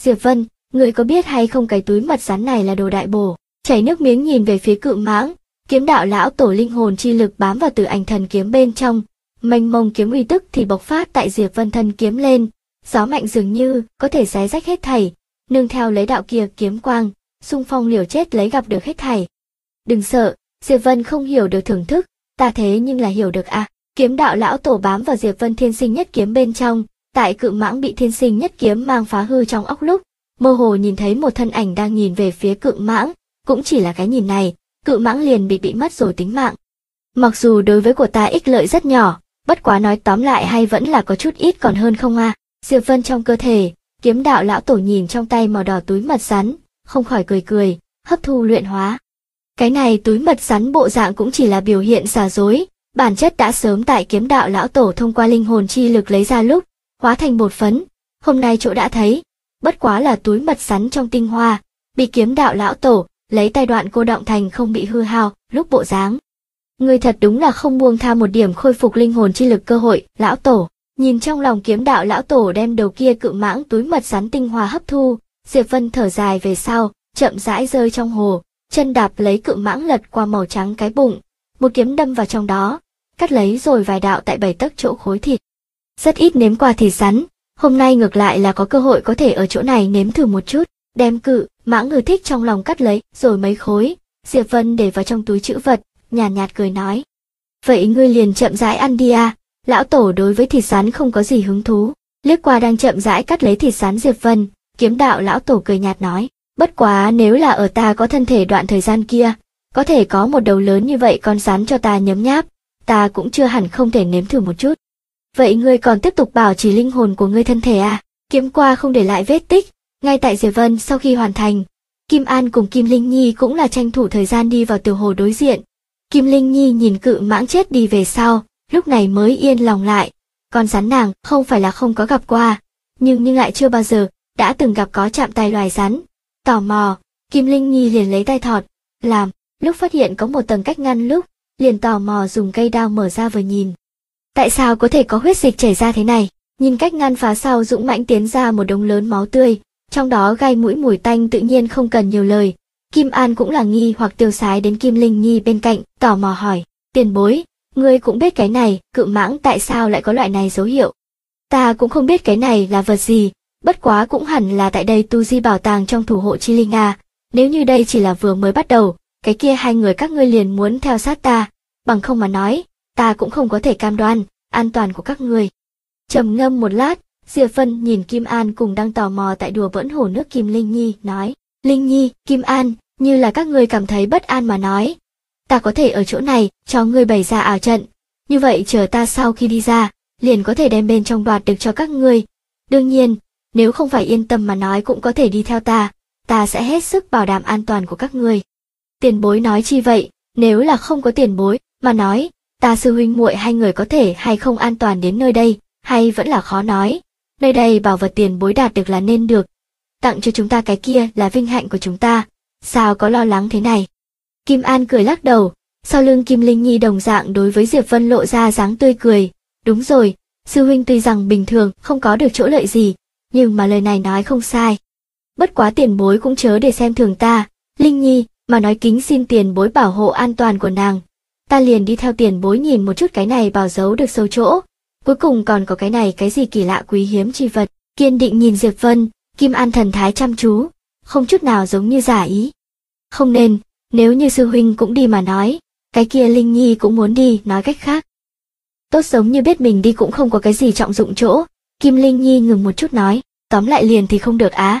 Diệp Vân, người có biết hay không cái túi mật rắn này là đồ đại bổ. Chảy nước miếng nhìn về phía Cự Mãng, kiếm đạo lão tổ linh hồn chi lực bám vào Tử Ảnh Thần kiếm bên trong, mênh mông kiếm uy tức thì bộc phát tại Diệp Vân thân kiếm lên, gió mạnh dường như có thể xé rách hết thảy, nương theo lấy đạo kia kiếm quang, xung phong liều chết lấy gặp được hết thảy. Đừng sợ, Diệp Vân không hiểu được thưởng thức, ta thế nhưng là hiểu được à. Kiếm đạo lão tổ bám vào Diệp Vân thiên sinh nhất kiếm bên trong, tại Cự Mãng bị thiên sinh nhất kiếm mang phá hư trong óc lúc, mơ hồ nhìn thấy một thân ảnh đang nhìn về phía Cự Mãng, cũng chỉ là cái nhìn này, Cự Mãng liền bị mất rồi tính mạng. Mặc dù đối với của ta ích lợi rất nhỏ, bất quá nói tóm lại hay vẫn là có chút ít còn hơn không à. Diệp Vân trong cơ thể, kiếm đạo lão tổ nhìn trong tay màu đỏ túi mật rắn, không khỏi cười cười, hấp thu luyện hóa. Cái này túi mật rắn bộ dạng cũng chỉ là biểu hiện giả dối, bản chất đã sớm tại kiếm đạo lão tổ thông qua linh hồn chi lực lấy ra lúc, hóa thành bột phấn, hôm nay chỗ đã thấy, bất quá là túi mật rắn trong tinh hoa, bị kiếm đạo lão tổ lấy tay đoạn cô động thành không bị hư hao, lúc bộ dáng. Người thật đúng là không buông tha một điểm khôi phục linh hồn chi lực cơ hội, lão tổ. Nhìn trong lòng kiếm đạo lão tổ đem đầu kia Cự Mãng túi mật rắn tinh hoa hấp thu, Diệp Vân thở dài về sau, chậm rãi rơi trong hồ, chân đạp lấy Cự Mãng lật qua màu trắng cái bụng, một kiếm đâm vào trong đó, cắt lấy rồi vài đạo tại 7 tấc chỗ khối thịt. Rất ít nếm qua thịt rắn, hôm nay ngược lại là có cơ hội có thể ở chỗ này nếm thử một chút, đem Cự Mãng ưa thích trong lòng cắt lấy, rồi mấy khối, Diệp Vân để vào trong túi trữ vật, nhàn nhạt cười nói. Vậy ngươi liền chậm rãi ăn đi à, lão tổ đối với thịt rắn không có gì hứng thú, liếc qua đang chậm rãi cắt lấy thịt rắn Diệp Vân, kiếm đạo lão tổ cười nhạt nói, bất quá nếu là ở ta có thân thể đoạn thời gian kia, có thể có một đầu lớn như vậy con rắn cho ta nhấm nháp, ta cũng chưa hẳn không thể nếm thử một chút. Vậy ngươi còn tiếp tục bảo trì linh hồn của ngươi thân thể à? Kiếm qua không để lại vết tích, ngay tại Diệp Vân sau khi hoàn thành, Kim An cùng Kim Linh Nhi cũng là tranh thủ thời gian đi vào tiểu hồ đối diện. Kim Linh Nhi nhìn Cự Mãng chết đi về sau, lúc này mới yên lòng lại, con rắn nàng không phải là không có gặp qua, nhưng lại chưa bao giờ đã từng gặp có chạm tay loài rắn. Tò mò, Kim Linh Nhi liền lấy tay thọt, làm, lúc phát hiện có một tầng cách ngăn lúc, liền tò mò dùng cây đao mở ra vừa nhìn. Tại sao có thể có huyết dịch chảy ra thế này? Nhìn cách ngăn phá sau dũng mãnh tiến ra một đống lớn máu tươi, trong đó gai mũi mùi tanh tự nhiên không cần nhiều lời. Kim An cũng là nghi hoặc tiêu sái đến Kim Linh Nhi bên cạnh, tò mò hỏi, tiền bối, ngươi cũng biết cái này, Cự Mãng tại sao lại có loại này dấu hiệu? Ta cũng không biết cái này là vật gì, bất quá cũng hẳn là tại đây tu di bảo tàng trong thủ hộ chi linh à, nếu như đây chỉ là vừa mới bắt đầu, cái kia hai người các ngươi liền muốn theo sát ta, bằng không mà nói, ta cũng không có thể cam đoan an toàn của các ngươi. Trầm ngâm một lát, Diệp Vân nhìn Kim An cùng đang tò mò tại đùa bỡn hồ nước Kim Linh Nhi, nói, Linh Nhi, Kim An, như là các ngươi cảm thấy bất an mà nói, ta có thể ở chỗ này cho ngươi bày ra ảo trận, như vậy chờ ta sau khi đi ra, liền có thể đem bên trong đoạt được cho các ngươi. Đương nhiên, nếu không phải yên tâm mà nói cũng có thể đi theo ta sẽ hết sức bảo đảm an toàn của các ngươi. Tiền bối nói chi vậy, nếu là không có tiền bối mà nói, ta sư huynh muội hai người có thể hay không an toàn đến nơi đây, hay vẫn là khó nói. Nơi đây bảo vật tiền bối đạt được là nên được, tặng cho chúng ta cái kia là vinh hạnh của chúng ta, sao có lo lắng thế này. Kim An cười lắc đầu, sau lưng Kim Linh Nhi đồng dạng đối với Diệp Vân lộ ra dáng tươi cười, đúng rồi, sư huynh tuy rằng bình thường không có được chỗ lợi gì, nhưng mà lời này nói không sai. Bất quá tiền bối cũng chớ để xem thường ta, Linh Nhi, mà nói kính xin tiền bối bảo hộ an toàn của nàng. Ta liền đi theo tiền bối nhìn một chút cái này bảo giấu được sâu chỗ, cuối cùng còn có cái này cái gì kỳ lạ quý hiếm chi vật. Kiên định nhìn Diệp Vân, Kim An thần thái chăm chú, không chút nào giống như giả ý. Không nên, nếu như sư huynh cũng đi mà nói, cái kia Linh Nhi cũng muốn đi, nói cách khác. Tốt giống như biết mình đi cũng không có cái gì trọng dụng chỗ, Kim Linh Nhi ngừng một chút nói, tóm lại liền thì không được á.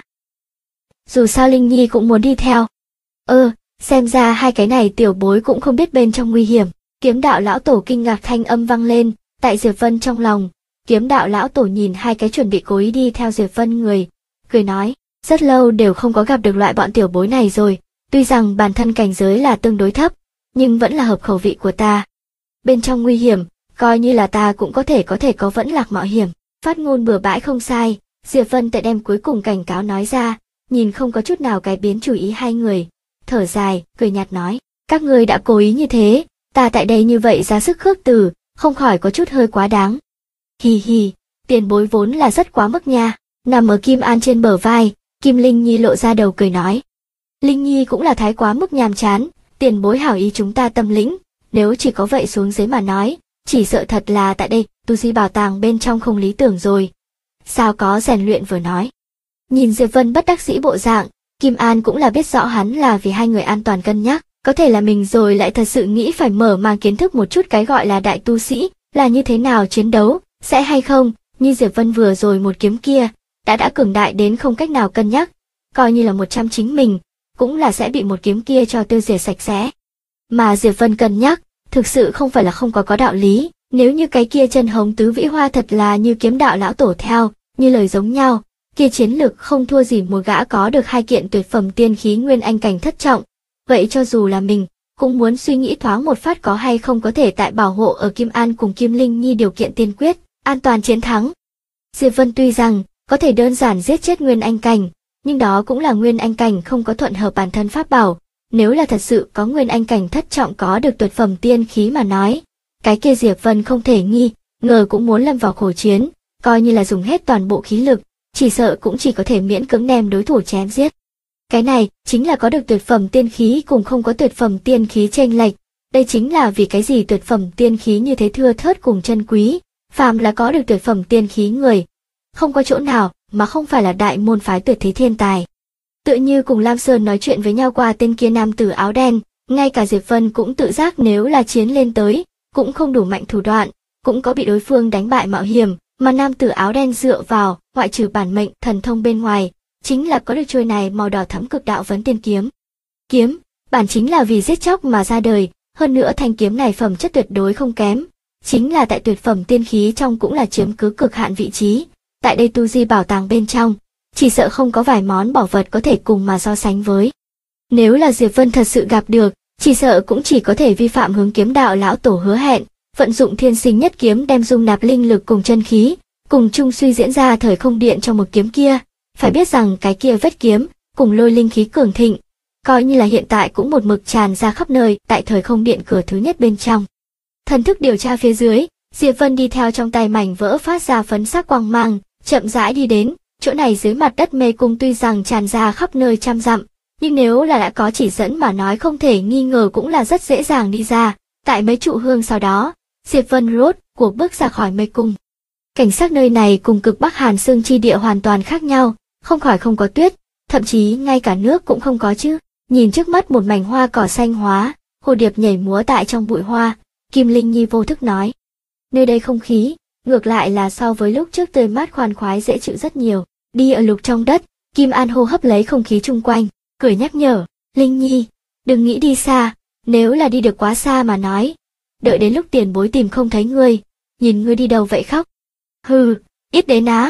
Dù sao Linh Nhi cũng muốn đi theo. Xem ra hai cái này tiểu bối cũng không biết bên trong nguy hiểm. Kiếm đạo lão tổ kinh ngạc thanh âm vang lên, tại Diệp Vân trong lòng. Kiếm đạo lão tổ nhìn hai cái chuẩn bị cố ý đi theo Diệp Vân người, cười nói, rất lâu đều không có gặp được loại bọn tiểu bối này rồi, tuy rằng bản thân cảnh giới là tương đối thấp, nhưng vẫn là hợp khẩu vị của ta. Bên trong nguy hiểm, coi như là ta cũng có thể có vẫn lạc mạo hiểm. Phát ngôn bừa bãi không sai, Diệp Vân tại đem cuối cùng cảnh cáo nói ra, nhìn không có chút nào cái biến chủ ý hai người, thở dài, cười nhạt nói, các ngươi đã cố ý như thế, ta tại đây như vậy ra sức khước từ, không khỏi có chút hơi quá đáng. Hì hì, tiền bối vốn là rất quá mức nha. Nằm ở Kim An trên bờ vai, Kim Linh Nhi lộ ra đầu cười nói. Linh Nhi cũng là thái quá mức nhàm chán, tiền bối hảo ý chúng ta tâm lĩnh, nếu chỉ có vậy xuống dưới mà nói, chỉ sợ thật là tại đây, tu di bảo tàng bên trong không lý tưởng rồi. Sao có rèn luyện vừa nói. Nhìn Diệp Vân bất đắc dĩ bộ dạng, Kim An cũng là biết rõ hắn là vì hai người an toàn cân nhắc, có thể là mình rồi lại thật sự nghĩ phải mở mang kiến thức một chút cái gọi là đại tu sĩ, là như thế nào chiến đấu, sẽ hay không, như Diệp Vân vừa rồi một kiếm kia, đã cường đại đến không cách nào cân nhắc, coi như là 100 chính mình, cũng là sẽ bị một kiếm kia cho tiêu diệt sạch sẽ. Mà Diệp Vân cân nhắc, thực sự không phải là không có đạo lý, nếu như cái kia chân hồng tứ vĩ hoa thật là như kiếm đạo lão tổ theo, như lời giống nhau, kia chiến lực không thua gì một gã có được 2 kiện tuyệt phẩm tiên khí nguyên anh cảnh thất trọng, vậy cho dù là mình, cũng muốn suy nghĩ thoáng một phát có hay không có thể tại bảo hộ ở Kim An cùng Kim Linh Nhi điều kiện tiên quyết, an toàn chiến thắng. Diệp Vân tuy rằng có thể đơn giản giết chết nguyên anh cảnh, nhưng đó cũng là nguyên anh cảnh không có thuận hợp bản thân pháp bảo, nếu là thật sự có nguyên anh cảnh thất trọng có được tuyệt phẩm tiên khí mà nói, cái kia Diệp Vân không thể nghi ngờ cũng muốn lâm vào khổ chiến, coi như là dùng hết toàn bộ khí lực, chỉ sợ cũng chỉ có thể miễn cưỡng đem đối thủ chém giết. Cái này chính là có được tuyệt phẩm tiên khí cùng không có tuyệt phẩm tiên khí chênh lệch, đây chính là vì cái gì tuyệt phẩm tiên khí như thế thưa thớt cùng chân quý, phàm là có được tuyệt phẩm tiên khí người, không có chỗ nào mà không phải là đại môn phái tuyệt thế thiên tài. Tựa như cùng Lam Sơn nói chuyện với nhau qua tên kia nam tử áo đen, ngay cả Diệp Vân cũng tự giác nếu là chiến lên tới, cũng không đủ mạnh thủ đoạn, cũng có bị đối phương đánh bại mạo hiểm, mà nam tử áo đen dựa vào, ngoại trừ bản mệnh thần thông bên ngoài, chính là có được trôi này màu đỏ thẫm cực đạo vấn tiên kiếm. Kiếm, bản chính là vì giết chóc mà ra đời, hơn nữa thanh kiếm này phẩm chất tuyệt đối không kém, chính là tại tuyệt phẩm tiên khí trong cũng là chiếm cứ cực hạn vị trí, tại đây tu di bảo tàng bên trong, chỉ sợ không có vài món bảo vật có thể cùng mà so sánh với. Nếu là Diệp Vân thật sự gặp được, chỉ sợ cũng chỉ có thể vi phạm hướng kiếm đạo lão tổ hứa hẹn, vận dụng thiên sinh nhất kiếm đem dung nạp linh lực cùng chân khí, cùng chung suy diễn ra thời không điện trong một kiếm kia. Phải biết rằng cái kia vết kiếm, cùng lôi linh khí cường thịnh, coi như là hiện tại cũng một mực tràn ra khắp nơi tại thời không điện cửa thứ nhất bên trong. Thần thức điều tra phía dưới, Diệp Vân đi theo trong tay mảnh vỡ phát ra phấn sắc quang mang, chậm rãi đi đến, chỗ này dưới mặt đất mê cung tuy rằng tràn ra khắp nơi trăm dặm, nhưng nếu là đã có chỉ dẫn mà nói không thể nghi ngờ cũng là rất dễ dàng đi ra, tại mấy trụ hương sau đó, Diệp Vân rốt cuộc bước ra khỏi mê cung. Cảnh sắc nơi này cùng cực Bắc Hàn Xương chi địa hoàn toàn khác nhau, không khỏi không có tuyết, thậm chí ngay cả nước cũng không có chứ. Nhìn trước mắt một mảnh hoa cỏ xanh hóa, hồ điệp nhảy múa tại trong bụi hoa, Kim Linh Nhi vô thức nói. Nơi đây không khí, ngược lại là so với lúc trước tươi mát khoan khoái dễ chịu rất nhiều. Đi ở lục trong đất, Kim An hô hấp lấy không khí chung quanh, cười nhắc nhở, Linh Nhi, đừng nghĩ đi xa, nếu là đi được quá xa mà nói. Đợi đến lúc tiền bối tìm không thấy ngươi, nhìn ngươi đi đâu vậy khóc. Hừ, ít đến á.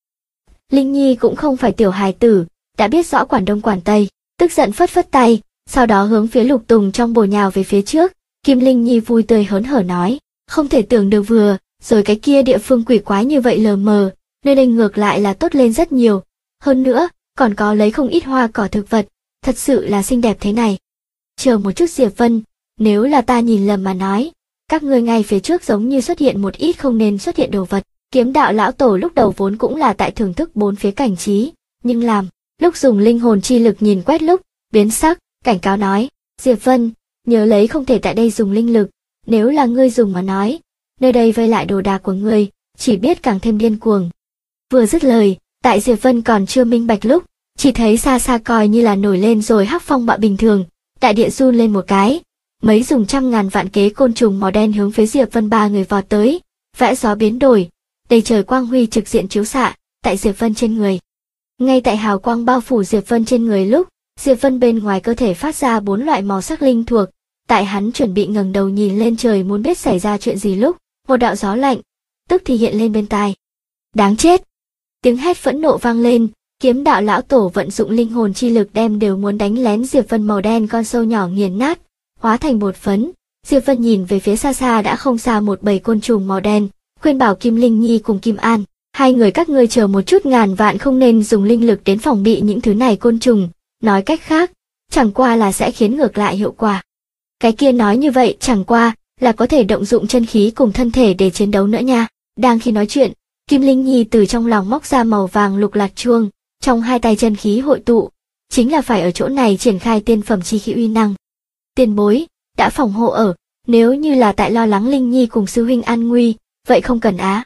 Linh Nhi cũng không phải tiểu hài tử, đã biết rõ quản đông quản tây, tức giận phất phất tay, sau đó hướng phía Lục Tùng trong bồ nhào về phía trước. Kim Linh Nhi vui tươi hớn hở nói, không thể tưởng được vừa, rồi cái kia địa phương quỷ quái như vậy lờ mờ, nơi đây ngược lại là tốt lên rất nhiều. Hơn nữa, còn có lấy không ít hoa cỏ thực vật, thật sự là xinh đẹp thế này. Chờ một chút Diệp Vân, nếu là ta nhìn lầm mà nói, các ngươi ngay phía trước giống như xuất hiện một ít không nên xuất hiện đồ vật. Kiếm đạo lão tổ lúc đầu vốn cũng là tại thưởng thức bốn phía cảnh trí, nhưng làm, lúc dùng linh hồn chi lực nhìn quét lúc, biến sắc, cảnh cáo nói, Diệp Vân, nhớ lấy không thể tại đây dùng linh lực, nếu là ngươi dùng mà nói, nơi đây vây lại đồ đạc của ngươi, chỉ biết càng thêm điên cuồng. Vừa dứt lời, tại Diệp Vân còn chưa minh bạch lúc, chỉ thấy xa xa coi như là nổi lên rồi hắc phong bạo bình thường, đại địa run lên một cái, mấy dùng trăm ngàn vạn kế côn trùng màu đen hướng phía Diệp Vân ba người vọt tới, vẽ gió biến đổi, đầy trời quang huy trực diện chiếu xạ tại Diệp Vân trên người. Ngay tại hào quang bao phủ Diệp Vân trên người lúc, Diệp Vân bên ngoài cơ thể phát ra 4 loại màu sắc linh thuộc, tại hắn chuẩn bị ngẩng đầu nhìn lên trời muốn biết xảy ra chuyện gì lúc, một đạo gió lạnh tức thì hiện lên bên tai. Đáng chết! Tiếng hét phẫn nộ vang lên, kiếm đạo lão tổ vận dụng linh hồn chi lực đem đều muốn đánh lén Diệp Vân màu đen con sâu nhỏ nghiền nát, hóa thành bột phấn. Diệp Vân nhìn về phía xa xa đã không xa một bầy côn trùng màu đen, khuyên bảo Kim Linh Nhi cùng Kim An, hai người các ngươi chờ một chút, ngàn vạn không nên dùng linh lực đến phòng bị những thứ này côn trùng, nói cách khác, chẳng qua là sẽ khiến ngược lại hiệu quả. Cái kia nói như vậy chẳng qua là có thể động dụng chân khí cùng thân thể để chiến đấu nữa nha. Đang khi nói chuyện, Kim Linh Nhi từ trong lòng móc ra màu vàng lục lạc chuông, Trong hai tay chân khí hội tụ, chính là phải ở chỗ này triển khai tiên phẩm chi khí uy năng. Tiền bối, đã phòng hộ ở, nếu như là tại lo lắng Linh Nhi cùng sư huynh an nguy, vậy không cần á.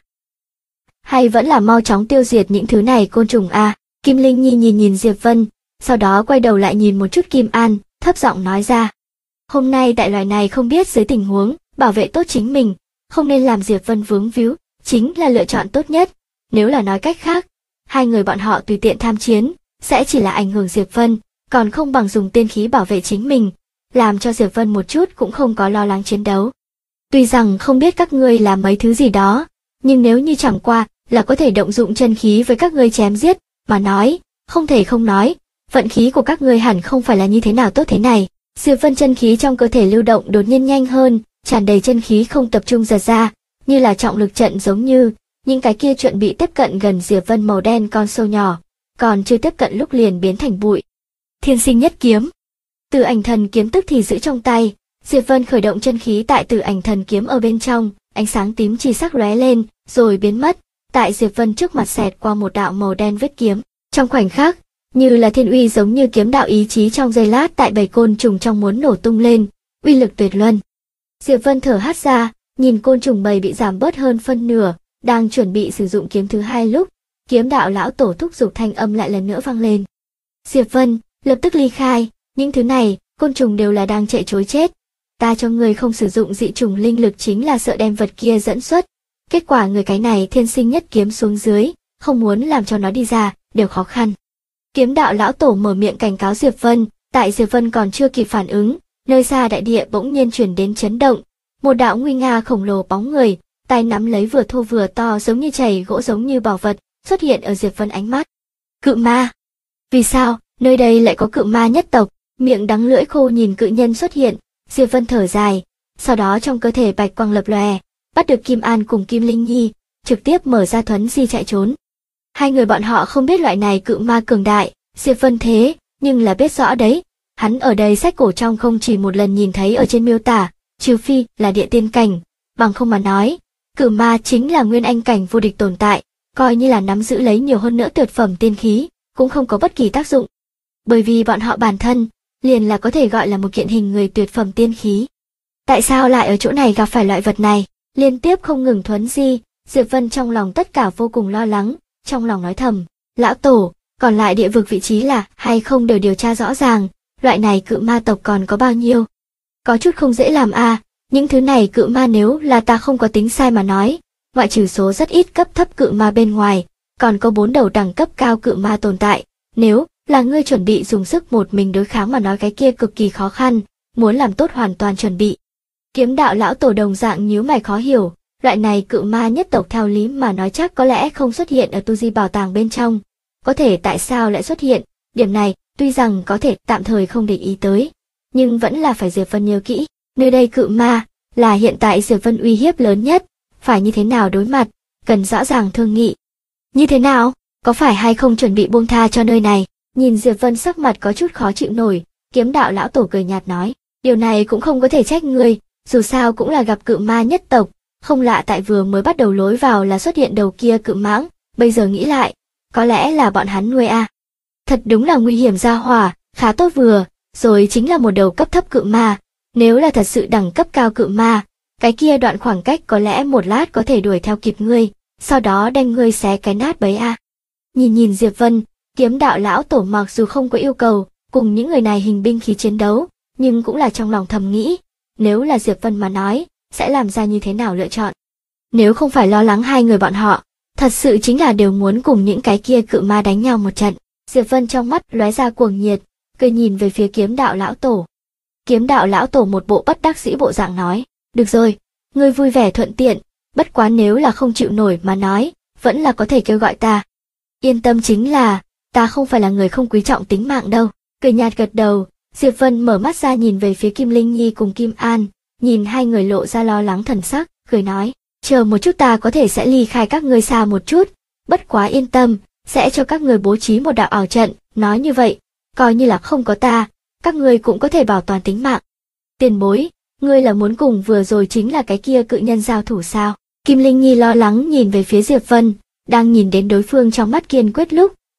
Hay vẫn là mau chóng tiêu diệt những thứ này côn trùng a. Kim Linh Nhi nhìn Diệp Vân, sau đó quay đầu lại nhìn một chút Kim An, thấp giọng nói ra. Hôm nay tại loài này không biết dưới tình huống, bảo vệ tốt chính mình, không nên làm Diệp Vân vướng víu, chính là lựa chọn tốt nhất. Nếu là nói cách khác, hai người bọn họ tùy tiện tham chiến, sẽ chỉ là ảnh hưởng Diệp Vân, còn không bằng dùng tiên khí bảo vệ chính mình, làm cho Diệp Vân một chút cũng không có lo lắng chiến đấu. Tuy rằng không biết các ngươi làm mấy thứ gì đó, nhưng nếu như chẳng qua là có thể động dụng chân khí với các ngươi chém giết, mà nói, không thể không nói, vận khí của các ngươi hẳn không phải là như thế nào tốt thế này. Diệp Vân chân khí trong cơ thể lưu động đột nhiên nhanh hơn, tràn đầy chân khí không tập trung giật ra, như là trọng lực trận giống như những cái kia chuẩn bị tiếp cận gần Diệp Vân màu đen con sâu nhỏ, còn chưa tiếp cận lúc liền biến thành bụi. Thiên sinh nhất kiếm. Tử ảnh thần kiếm tức thì giữ trong tay, Diệp Vân khởi động chân khí tại tử ảnh thần kiếm ở bên trong, ánh sáng tím chi sắc lóe lên, rồi biến mất, tại Diệp Vân trước mặt xẹt qua một đạo màu đen vết kiếm. Trong khoảnh khắc, như là thiên uy giống như kiếm đạo ý chí trong giây lát tại bầy côn trùng trong muốn nổ tung lên, uy lực tuyệt luân. Diệp Vân thở hắt ra, nhìn côn trùng bầy bị giảm bớt hơn phân nửa, đang chuẩn bị sử dụng kiếm thứ hai lúc, kiếm đạo lão tổ thúc giục thanh âm lại lần nữa vang lên. Diệp Vân, lập tức ly khai, những thứ này, côn trùng đều là đang chạy trối chết. Ta cho người không sử dụng dị trùng linh lực chính là sợ đem vật kia dẫn xuất. Kết quả người cái này thiên sinh nhất kiếm xuống dưới, không muốn làm cho nó đi ra, đều khó khăn. Kiếm đạo lão tổ mở miệng cảnh cáo Diệp Vân, tại Diệp Vân còn chưa kịp phản ứng, nơi xa đại địa bỗng nhiên chuyển đến chấn động. Một đạo nguy nga khổng lồ bóng người, tay nắm lấy vừa thô vừa to giống như chày gỗ giống như bảo vật, xuất hiện ở Diệp Vân ánh mắt. Cự ma! Vì sao, nơi đây lại có cự ma nhất tộc? Miệng đắng lưỡi khô nhìn cự nhân xuất hiện, Diệp Vân thở dài, sau đó trong cơ thể bạch quang lập lòe, bắt được Kim An cùng Kim Linh Nhi, trực tiếp mở ra thuấn di chạy trốn. Hai người bọn họ không biết loại này cự ma cường đại, Diệp Vân thế, nhưng là biết rõ đấy, hắn ở đây sách cổ trong không chỉ một lần nhìn thấy ở trên miêu tả, trừ phi là địa tiên cảnh, bằng không mà nói, cự ma chính là nguyên anh cảnh vô địch tồn tại, coi như là nắm giữ lấy nhiều hơn nữa tuyệt phẩm tiên khí, cũng không có bất kỳ tác dụng. Bởi vì bọn họ bản thân, liền là có thể gọi là một kiện hình người tuyệt phẩm tiên khí. Tại sao lại ở chỗ này gặp phải loại vật này? Liên tiếp không ngừng thuấn di, Diệp Vân trong lòng tất cả vô cùng lo lắng, trong lòng nói thầm, lão tổ, còn lại địa vực vị trí là hay không đều điều tra rõ ràng, loại này cự ma tộc còn có bao nhiêu? Có chút không dễ làm a, những thứ này cự ma nếu là ta không có tính sai mà nói, ngoại trừ số rất ít cấp thấp cự ma bên ngoài, còn có 4 đầu đẳng cấp cao cự ma tồn tại, nếu là ngươi chuẩn bị dùng sức một mình đối kháng mà nói cái kia cực kỳ khó khăn, muốn làm tốt hoàn toàn chuẩn bị. Kiếm đạo lão tổ đồng dạng nhíu mày khó hiểu, loại này cự ma nhất tộc theo lý mà nói chắc có lẽ không xuất hiện ở tu di bảo tàng bên trong, có thể tại sao lại xuất hiện, điểm này tuy rằng có thể tạm thời không để ý tới, nhưng vẫn là phải Diệp Vân nhớ kỹ, nơi đây cự ma là hiện tại Diệp Vân uy hiếp lớn nhất, phải như thế nào đối mặt, cần rõ ràng thương nghị. Như thế nào, có phải hay không chuẩn bị buông tha cho nơi này? Nhìn Diệp Vân sắc mặt có chút khó chịu nổi, kiếm đạo lão tổ cười nhạt nói, điều này cũng không có thể trách ngươi, dù sao cũng là gặp cự ma nhất tộc, không lạ tại vừa mới bắt đầu lối vào là xuất hiện đầu kia cự mãng, bây giờ nghĩ lại, có lẽ là bọn hắn nuôi a. Thật đúng là nguy hiểm ra hỏa, khá tốt vừa, rồi chính là một đầu cấp thấp cự ma, nếu là thật sự đẳng cấp cao cự ma, cái kia đoạn khoảng cách có lẽ một lát có thể đuổi theo kịp ngươi, sau đó đem ngươi xé cái nát bấy a. Nhìn Diệp Vân, kiếm đạo lão tổ mặc dù không có yêu cầu cùng những người này hình binh khí chiến đấu, nhưng cũng là trong lòng thầm nghĩ, nếu là Diệp Vân mà nói, sẽ làm ra như thế nào lựa chọn. Nếu không phải lo lắng hai người bọn họ, thật sự chính là đều muốn cùng những cái kia cự ma đánh nhau một trận. Diệp Vân trong mắt lóe ra cuồng nhiệt, cười nhìn về phía kiếm đạo lão tổ. Kiếm đạo lão tổ một bộ bất đắc dĩ bộ dạng nói, được rồi, ngươi vui vẻ thuận tiện, bất quá nếu là không chịu nổi mà nói, vẫn là có thể kêu gọi ta. Yên tâm chính là, ta không phải là người không quý trọng tính mạng đâu. Cười nhạt gật đầu, Diệp Vân mở mắt ra nhìn về phía Kim Linh Nhi cùng Kim An, nhìn hai người lộ ra lo lắng thần sắc, cười nói, chờ một chút ta có thể sẽ ly khai các ngươi xa một chút, bất quá yên tâm, sẽ cho các người bố trí một đạo ảo trận, nói như vậy, coi như là không có ta, các ngươi cũng có thể bảo toàn tính mạng. Tiền bối, ngươi là muốn cùng vừa rồi chính là cái kia cự nhân giao thủ sao? Kim Linh Nhi lo lắng nhìn về phía Diệp Vân, đang nhìn đến đối phương trong mắt kiên quyết lúc,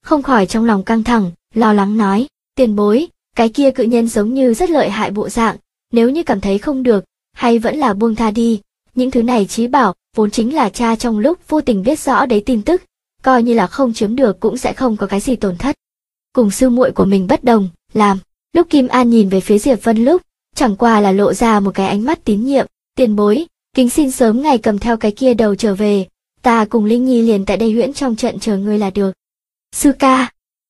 không khỏi trong lòng căng thẳng, lo lắng nói, tiền bối, cái kia cự nhân giống như rất lợi hại bộ dạng, nếu như cảm thấy không được, hay vẫn là buông tha đi, những thứ này chí bảo, vốn chính là cha trong lúc vô tình biết rõ đấy tin tức, coi như là không chiếm được cũng sẽ không có cái gì tổn thất. Cùng sư muội của mình bất đồng, làm, lúc Kim An nhìn về phía Diệp Vân lúc, chẳng qua là lộ ra một cái ánh mắt tín nhiệm, tiền bối, kính xin sớm ngày cầm theo cái kia đầu trở về, ta cùng Linh Nhi liền tại đây huyễn trong trận chờ ngươi là được. Sư ca.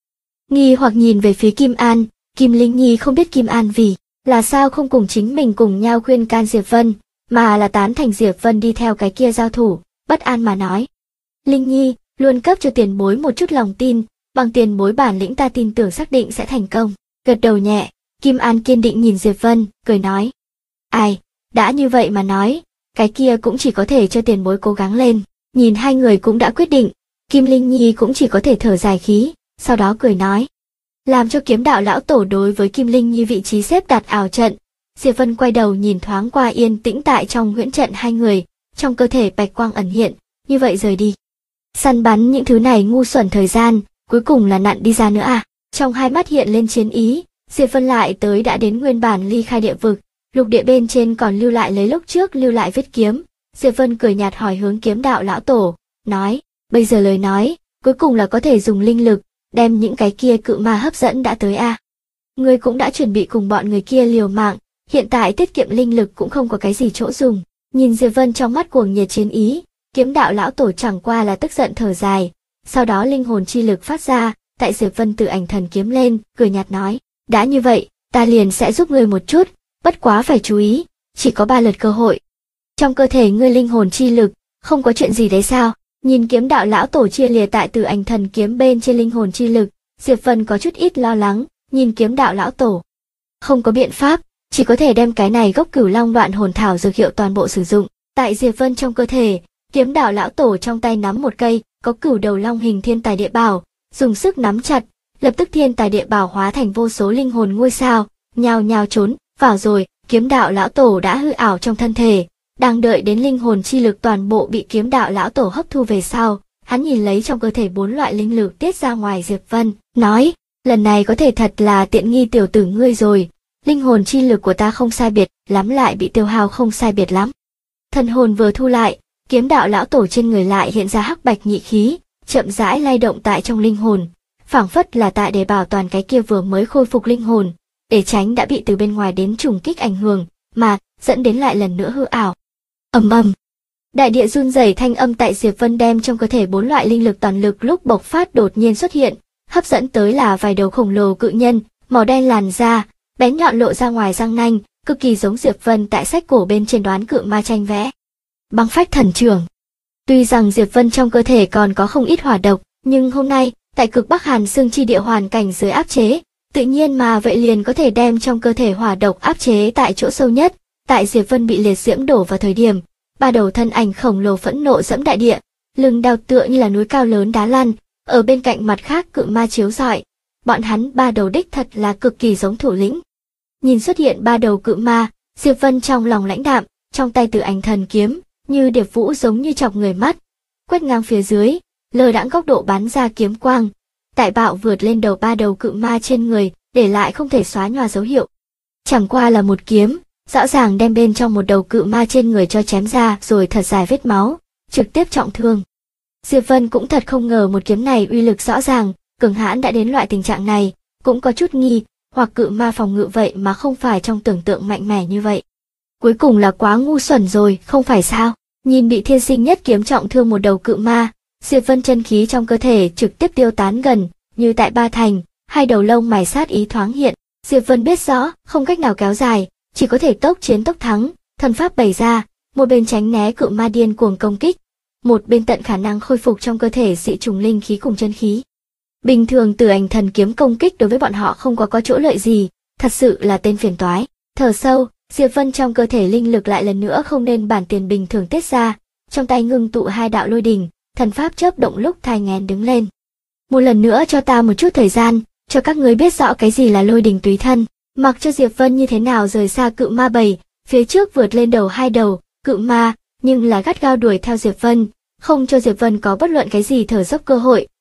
Nghi hoặc nhìn về phía Kim An, Kim Linh Nhi không biết Kim An vì là sao không cùng chính mình cùng nhau khuyên can Diệp Vân, mà là tán thành Diệp Vân đi theo cái kia giao thủ, bất an mà nói. Linh Nhi, luôn cấp cho tiền bối một chút lòng tin, bằng tiền bối bản lĩnh ta tin tưởng xác định sẽ thành công. Gật đầu nhẹ, Kim An kiên định nhìn Diệp Vân, cười nói. Ai, đã như vậy mà nói, cái kia cũng chỉ có thể cho tiền bối cố gắng lên. Nhìn hai người cũng đã quyết định, Kim Linh Nhi cũng chỉ có thể thở dài khí, sau đó cười nói. Làm cho kiếm đạo lão tổ đối với Kim Linh Nhi vị trí xếp đặt ảo trận, Diệp Vân quay đầu nhìn thoáng qua yên tĩnh tại trong huyễn trận hai người, trong cơ thể bạch quang ẩn hiện, như vậy rời đi. Săn bắn những thứ này ngu xuẩn thời gian, cuối cùng là nặn đi ra nữa à. Trong hai mắt hiện lên chiến ý, Diệp Vân lại tới đã đến nguyên bản ly khai địa vực, lục địa bên trên còn lưu lại lấy lúc trước lưu lại vết kiếm. Diệp Vân cười nhạt hỏi hướng kiếm đạo lão tổ, nói, bây giờ lời nói, cuối cùng là có thể dùng linh lực, đem những cái kia cự ma hấp dẫn đã tới à. Ngươi cũng đã chuẩn bị cùng bọn người kia liều mạng, hiện tại tiết kiệm linh lực cũng không có cái gì chỗ dùng. Nhìn Diệp Vân trong mắt cuồng nhiệt chiến ý, kiếm đạo lão tổ chẳng qua là tức giận thở dài, sau đó linh hồn chi lực phát ra, tại Diệp Vân tự ảnh thần kiếm lên, cười nhạt nói, đã như vậy, ta liền sẽ giúp ngươi một chút, bất quá phải chú ý, chỉ có 3 lượt cơ hội. Trong cơ thể ngươi linh hồn chi lực, không có chuyện gì đấy sao? Nhìn kiếm đạo lão tổ chia lìa tại tự ảnh thần kiếm bên trên linh hồn chi lực, Diệp Vân có chút ít lo lắng, nhìn kiếm đạo lão tổ. Không có biện pháp, chỉ có thể đem cái này gốc Cửu Long Đoạn Hồn Thảo dược hiệu toàn bộ sử dụng. Tại Diệp Vân trong cơ thể, kiếm đạo lão tổ trong tay nắm một cây, có cửu đầu long hình thiên tài địa bảo, dùng sức nắm chặt, lập tức thiên tài địa bảo hóa thành vô số linh hồn ngôi sao, nhao nhao trốn vào rồi. Kiếm đạo lão tổ đã hư ảo trong thân thể, đang đợi đến linh hồn chi lực toàn bộ bị kiếm đạo lão tổ hấp thu về sau, hắn nhìn lấy trong cơ thể 4 loại linh lực tiết ra ngoài Diệp Vân, nói, lần này có thể thật là tiện nghi tiểu tử ngươi rồi, linh hồn chi lực của ta không sai biệt lắm lại bị tiêu hao không sai biệt lắm. Thần hồn vừa thu lại, kiếm đạo lão tổ trên người lại hiện ra hắc bạch nhị khí, chậm rãi lay động tại trong linh hồn, phảng phất là tại để bảo toàn cái kia vừa mới khôi phục linh hồn, để tránh đã bị từ bên ngoài đến trùng kích ảnh hưởng, mà dẫn đến lại lần nữa hư ảo. Ầm ầm. Đại địa run rẩy, thanh âm tại Diệp Vân đem trong cơ thể 4 loại linh lực toàn lực lúc bộc phát đột nhiên xuất hiện, hấp dẫn tới là vài đầu khổng lồ cự nhân, màu đen làn da, bén nhọn lộ ra ngoài răng nanh, cực kỳ giống Diệp Vân tại sách cổ bên trên đoán cự ma tranh vẽ. Băng phách thần trường. Tuy rằng Diệp Vân trong cơ thể còn có không ít hỏa độc, nhưng hôm nay, tại cực Bắc Hàn Xương chi địa hoàn cảnh dưới áp chế, tự nhiên mà vậy liền có thể đem trong cơ thể hỏa độc áp chế tại chỗ sâu nhất. Tại Diệp Vân bị liệt diễm đổ vào thời điểm, 3 đầu thân ảnh khổng lồ phẫn nộ dẫm đại địa, lưng đao tựa như là núi cao lớn đá lăn, ở bên cạnh mặt khác cự ma chiếu rọi. Bọn hắn 3 đầu đích thật là cực kỳ giống thủ lĩnh. Nhìn xuất hiện 3 đầu cự ma, Diệp Vân trong lòng lãnh đạm, trong tay tự ảnh thần kiếm, như điệp vũ giống như chọc người mắt, quét ngang phía dưới, lơ đãng góc độ bắn ra kiếm quang, tại bạo vượt lên đầu 3 đầu cự ma trên người, để lại không thể xóa nhòa dấu hiệu. Chẳng qua là một kiếm, rõ ràng đem bên trong một đầu cự ma trên người cho chém ra rồi thật dài vết máu, trực tiếp trọng thương. Diệp Vân cũng thật không ngờ một kiếm này uy lực rõ ràng, cường hãn đã đến loại tình trạng này, cũng có chút nghi, hoặc cự ma phòng ngự vậy mà không phải trong tưởng tượng mạnh mẽ như vậy. Cuối cùng là quá ngu xuẩn rồi, không phải sao? Nhìn bị thiên sinh nhất kiếm trọng thương một đầu cự ma, Diệp Vân chân khí trong cơ thể trực tiếp tiêu tán gần, như tại ba thành, 2 đầu lông mày sát ý thoáng hiện. Diệp Vân biết rõ, không cách nào kéo dài, chỉ có thể tốc chiến tốc thắng, thần pháp bày ra, một bên tránh né cự ma điên cuồng công kích, một bên tận khả năng khôi phục trong cơ thể dị trùng linh khí cùng chân khí. Bình thường từ ảnh thần kiếm công kích đối với bọn họ không có chỗ lợi gì, thật sự là tên phiền toái. Thở sâu, Diệp Vân trong cơ thể linh lực lại lần nữa không nên bản tiền bình thường tiết ra, trong tay ngưng tụ 2 đạo lôi đỉnh, thần pháp chớp động lúc thai nghén đứng lên. Một lần nữa cho ta một chút thời gian, cho các ngươi biết rõ cái gì là lôi đỉnh tùy thân. Mặc cho Diệp Vân như thế nào rời xa cự ma bầy, phía trước vượt lên đầu 2 đầu cự ma, nhưng là gắt gao đuổi theo Diệp Vân, không cho Diệp Vân có bất luận cái gì thở dốc cơ hội.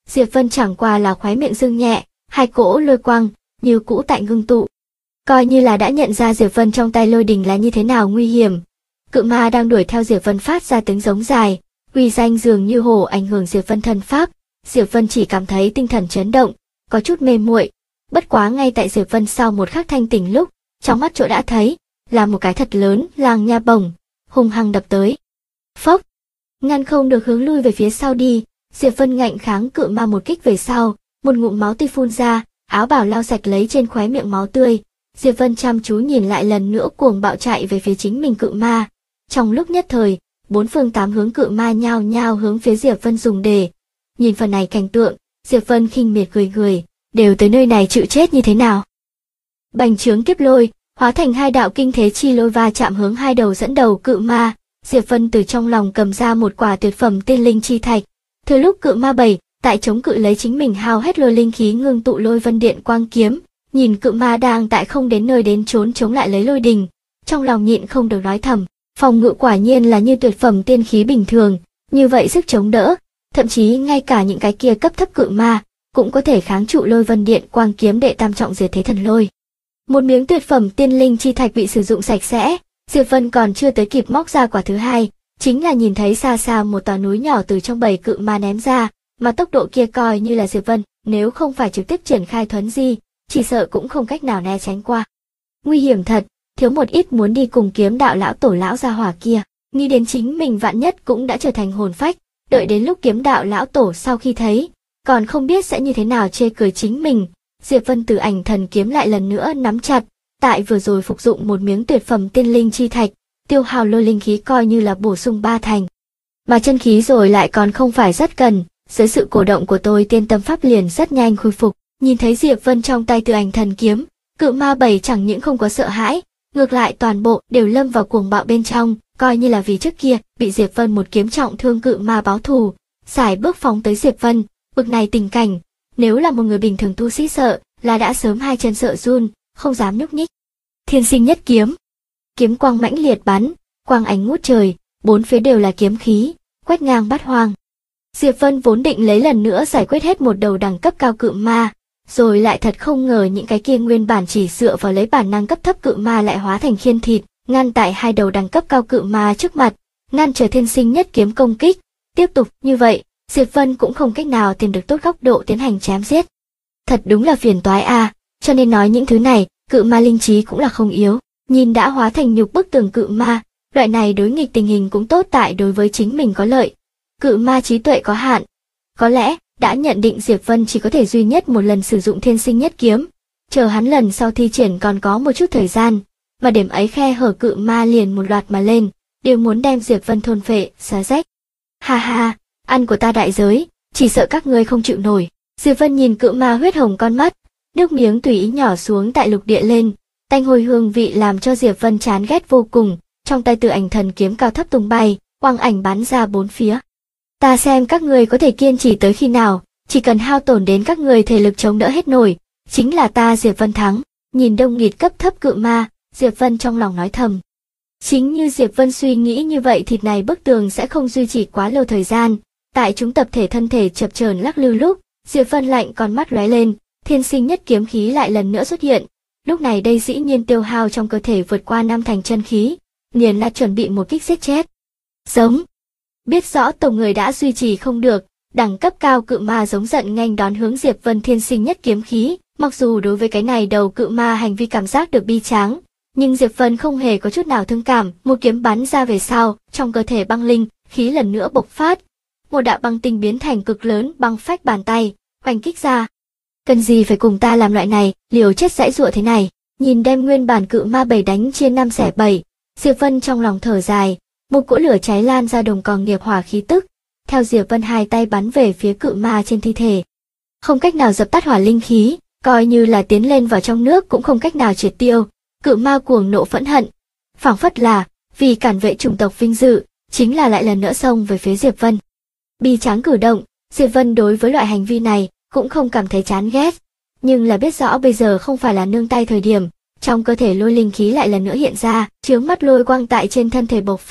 Diệp Vân chẳng qua là khóe miệng dương nhẹ, hai cỗ lôi quang như cũ tại ngưng tụ. Coi như là đã nhận ra Diệp Vân trong tay lôi đình là như thế nào nguy hiểm. Cự ma đang đuổi theo Diệp Vân phát ra tiếng giống dài, uy danh dường như hổ ảnh hưởng Diệp Vân thân pháp. Diệp Vân chỉ cảm thấy tinh thần chấn động, có chút mê muội. Bất quá ngay tại Diệp Vân sau một khắc thanh tỉnh lúc, trong mắt chỗ đã thấy là một cái thật lớn làng nha bổng, hung hăng đập tới. Phốc, ngăn không được hướng lui về phía sau đi, Diệp Vân ngạnh kháng cự ma một kích về sau, một ngụm máu tươi phun ra, áo bào lau sạch lấy trên khóe miệng máu tươi. Diệp Vân chăm chú nhìn lại lần nữa cuồng bạo chạy về phía chính mình cự ma. Trong lúc nhất thời, bốn phương tám hướng cự ma nhao nhao hướng phía Diệp Vân dùng để. Nhìn phần này cảnh tượng, Diệp Vân khinh miệt cười, đều tới nơi này chịu chết như thế nào. Bành trướng kiếp lôi, hóa thành hai đạo kinh thế chi lôi va chạm hướng hai đầu dẫn đầu cự ma. Diệp Vân từ trong lòng cầm ra một quả tuyệt phẩm tiên linh chi thạch. Thừa lúc cự ma bảy tại chống cự lấy chính mình hao hết lôi linh khí ngưng tụ lôi vân điện quang kiếm, nhìn cự ma đang tại không đến nơi đến chốn chống lại lấy lôi đình, trong lòng nhịn không được nói thầm, phòng ngự quả nhiên là như tuyệt phẩm tiên khí bình thường, như vậy sức chống đỡ, thậm chí ngay cả những cái kia cấp thấp cự ma cũng có thể kháng trụ lôi vân điện quang kiếm đệ tam trọng diệt thế thần lôi. Một miếng tuyệt phẩm tiên linh chi thạch bị sử dụng sạch sẽ, Diệp Vân còn chưa tới kịp móc ra quả thứ hai, chính là nhìn thấy xa xa một tòa núi nhỏ từ trong bầy cự ma ném ra, mà tốc độ kia coi như là Diệp Vân, nếu không phải trực tiếp triển khai thuấn di, chỉ sợ cũng không cách nào né tránh qua. Nguy hiểm thật, thiếu một ít muốn đi cùng kiếm đạo lão tổ lão gia hỏa kia, nghĩ đến chính mình vạn nhất cũng đã trở thành hồn phách, đợi đến lúc kiếm đạo lão tổ sau khi thấy, còn không biết sẽ như thế nào chê cười chính mình. Diệp Vân từ ảnh thần kiếm lại lần nữa nắm chặt, tại vừa rồi phục dụng một miếng tuyệt phẩm tiên linh chi thạch, tiêu hao lôi linh khí coi như là bổ sung 3 thành. Mà chân khí rồi lại còn không phải rất cần, dưới sự cổ động của tôi tiên tâm pháp liền rất nhanh khôi phục. Nhìn thấy Diệp Vân trong tay từ ảnh thần kiếm, cự ma bảy chẳng những không có sợ hãi, ngược lại toàn bộ đều lâm vào cuồng bạo bên trong, coi như là vì trước kia bị Diệp Vân một kiếm trọng thương cự ma báo thù, sải bước phóng tới Diệp Vân. Bực này tình cảnh, nếu là một người bình thường tu sĩ sợ là đã sớm hai chân sợ run, không dám nhúc nhích. Thiên sinh nhất kiếm, kiếm quang mãnh liệt bắn, quang ánh ngút trời, bốn phía đều là kiếm khí, quét ngang bát hoang. Diệp Vân vốn định lấy lần nữa giải quyết hết một đầu đẳng cấp cao cự ma, rồi lại thật không ngờ những cái kia nguyên bản chỉ dựa vào lấy bản năng cấp thấp cự ma lại hóa thành khiên thịt, ngăn tại hai đầu đẳng cấp cao cự ma trước mặt, ngăn trở thiên sinh nhất kiếm công kích. Tiếp tục như vậy, Diệp Vân cũng không cách nào tìm được tốt góc độ tiến hành chém giết. Thật đúng là phiền toái a, cho nên nói những thứ này, cự ma linh trí cũng là không yếu. Nhìn đã hóa thành nhục bức tường cự ma, loại này đối nghịch tình hình cũng tốt tại đối với chính mình có lợi. Cự ma trí tuệ có hạn, có lẽ đã nhận định Diệp Vân chỉ có thể duy nhất một lần sử dụng thiên sinh nhất kiếm, chờ hắn lần sau thi triển còn có một chút thời gian, mà điểm ấy khe hở cự ma liền một loạt mà lên, đều muốn đem Diệp Vân thôn phệ, xé rách. Ha ha, ăn của ta đại giới, chỉ sợ các ngươi không chịu nổi. Diệp Vân nhìn cự ma huyết hồng con mắt, nước miếng tùy ý nhỏ xuống tại lục địa lên, tanh hôi hương vị làm cho Diệp Vân chán ghét vô cùng, trong tay từ ảnh thần kiếm cao thấp tung bay, quang ảnh bắn ra bốn phía. Ta xem các người có thể kiên trì tới khi nào, chỉ cần hao tổn đến các người thể lực chống đỡ hết nổi, chính là ta Diệp Vân thắng. Nhìn đông nghịt cấp thấp cự ma, Diệp Vân trong lòng nói thầm. Chính như Diệp Vân suy nghĩ như vậy thịt này bức tường sẽ không duy trì quá lâu thời gian. Tại chúng tập thể thân thể chập chờn lắc lư lúc, Diệp Vân lạnh con mắt lóe lên, thiên sinh nhất kiếm khí lại lần nữa xuất hiện. Lúc này đây dĩ nhiên tiêu hao trong cơ thể vượt qua 5 thành chân khí, liền là chuẩn bị một kích giết chết. Giống. Biết rõ tổng người đã duy trì không được, đẳng cấp cao cự ma giống giận nghênh đón hướng Diệp Vân thiên sinh nhất kiếm khí, mặc dù đối với cái này đầu cự ma hành vi cảm giác được bi tráng, nhưng Diệp Vân không hề có chút nào thương cảm, một kiếm bắn ra về sau, trong cơ thể băng linh khí lần nữa bộc phát, một đạo băng tinh biến thành cực lớn băng phách bàn tay, oanh kích ra. Cần gì phải cùng ta làm loại này, liều chết giãy giụa thế này, nhìn đem nguyên bản cự ma bảy đánh chia 5 xẻ 7, Diệp Vân trong lòng thở dài. Một cỗ lửa cháy lan ra đồng cỏ nghiệp hỏa khí tức, theo Diệp Vân hai tay bắn về phía cự ma trên thi thể. Không cách nào dập tắt hỏa linh khí, coi như là tiến lên vào trong nước cũng không cách nào triệt tiêu. Cự ma cuồng nộ phẫn hận, phảng phất là vì cản vệ chủng tộc vinh dự, chính là lại lần nữa xông về phía Diệp Vân. Bi tráng cử động, Diệp Vân đối với loại hành vi này cũng không cảm thấy chán ghét, nhưng là biết rõ bây giờ không phải là nương tay thời điểm. Trong cơ thể lôi linh khí lại lần nữa hiện ra, chướng mắt lôi quang tại trên thân thể bộc phát,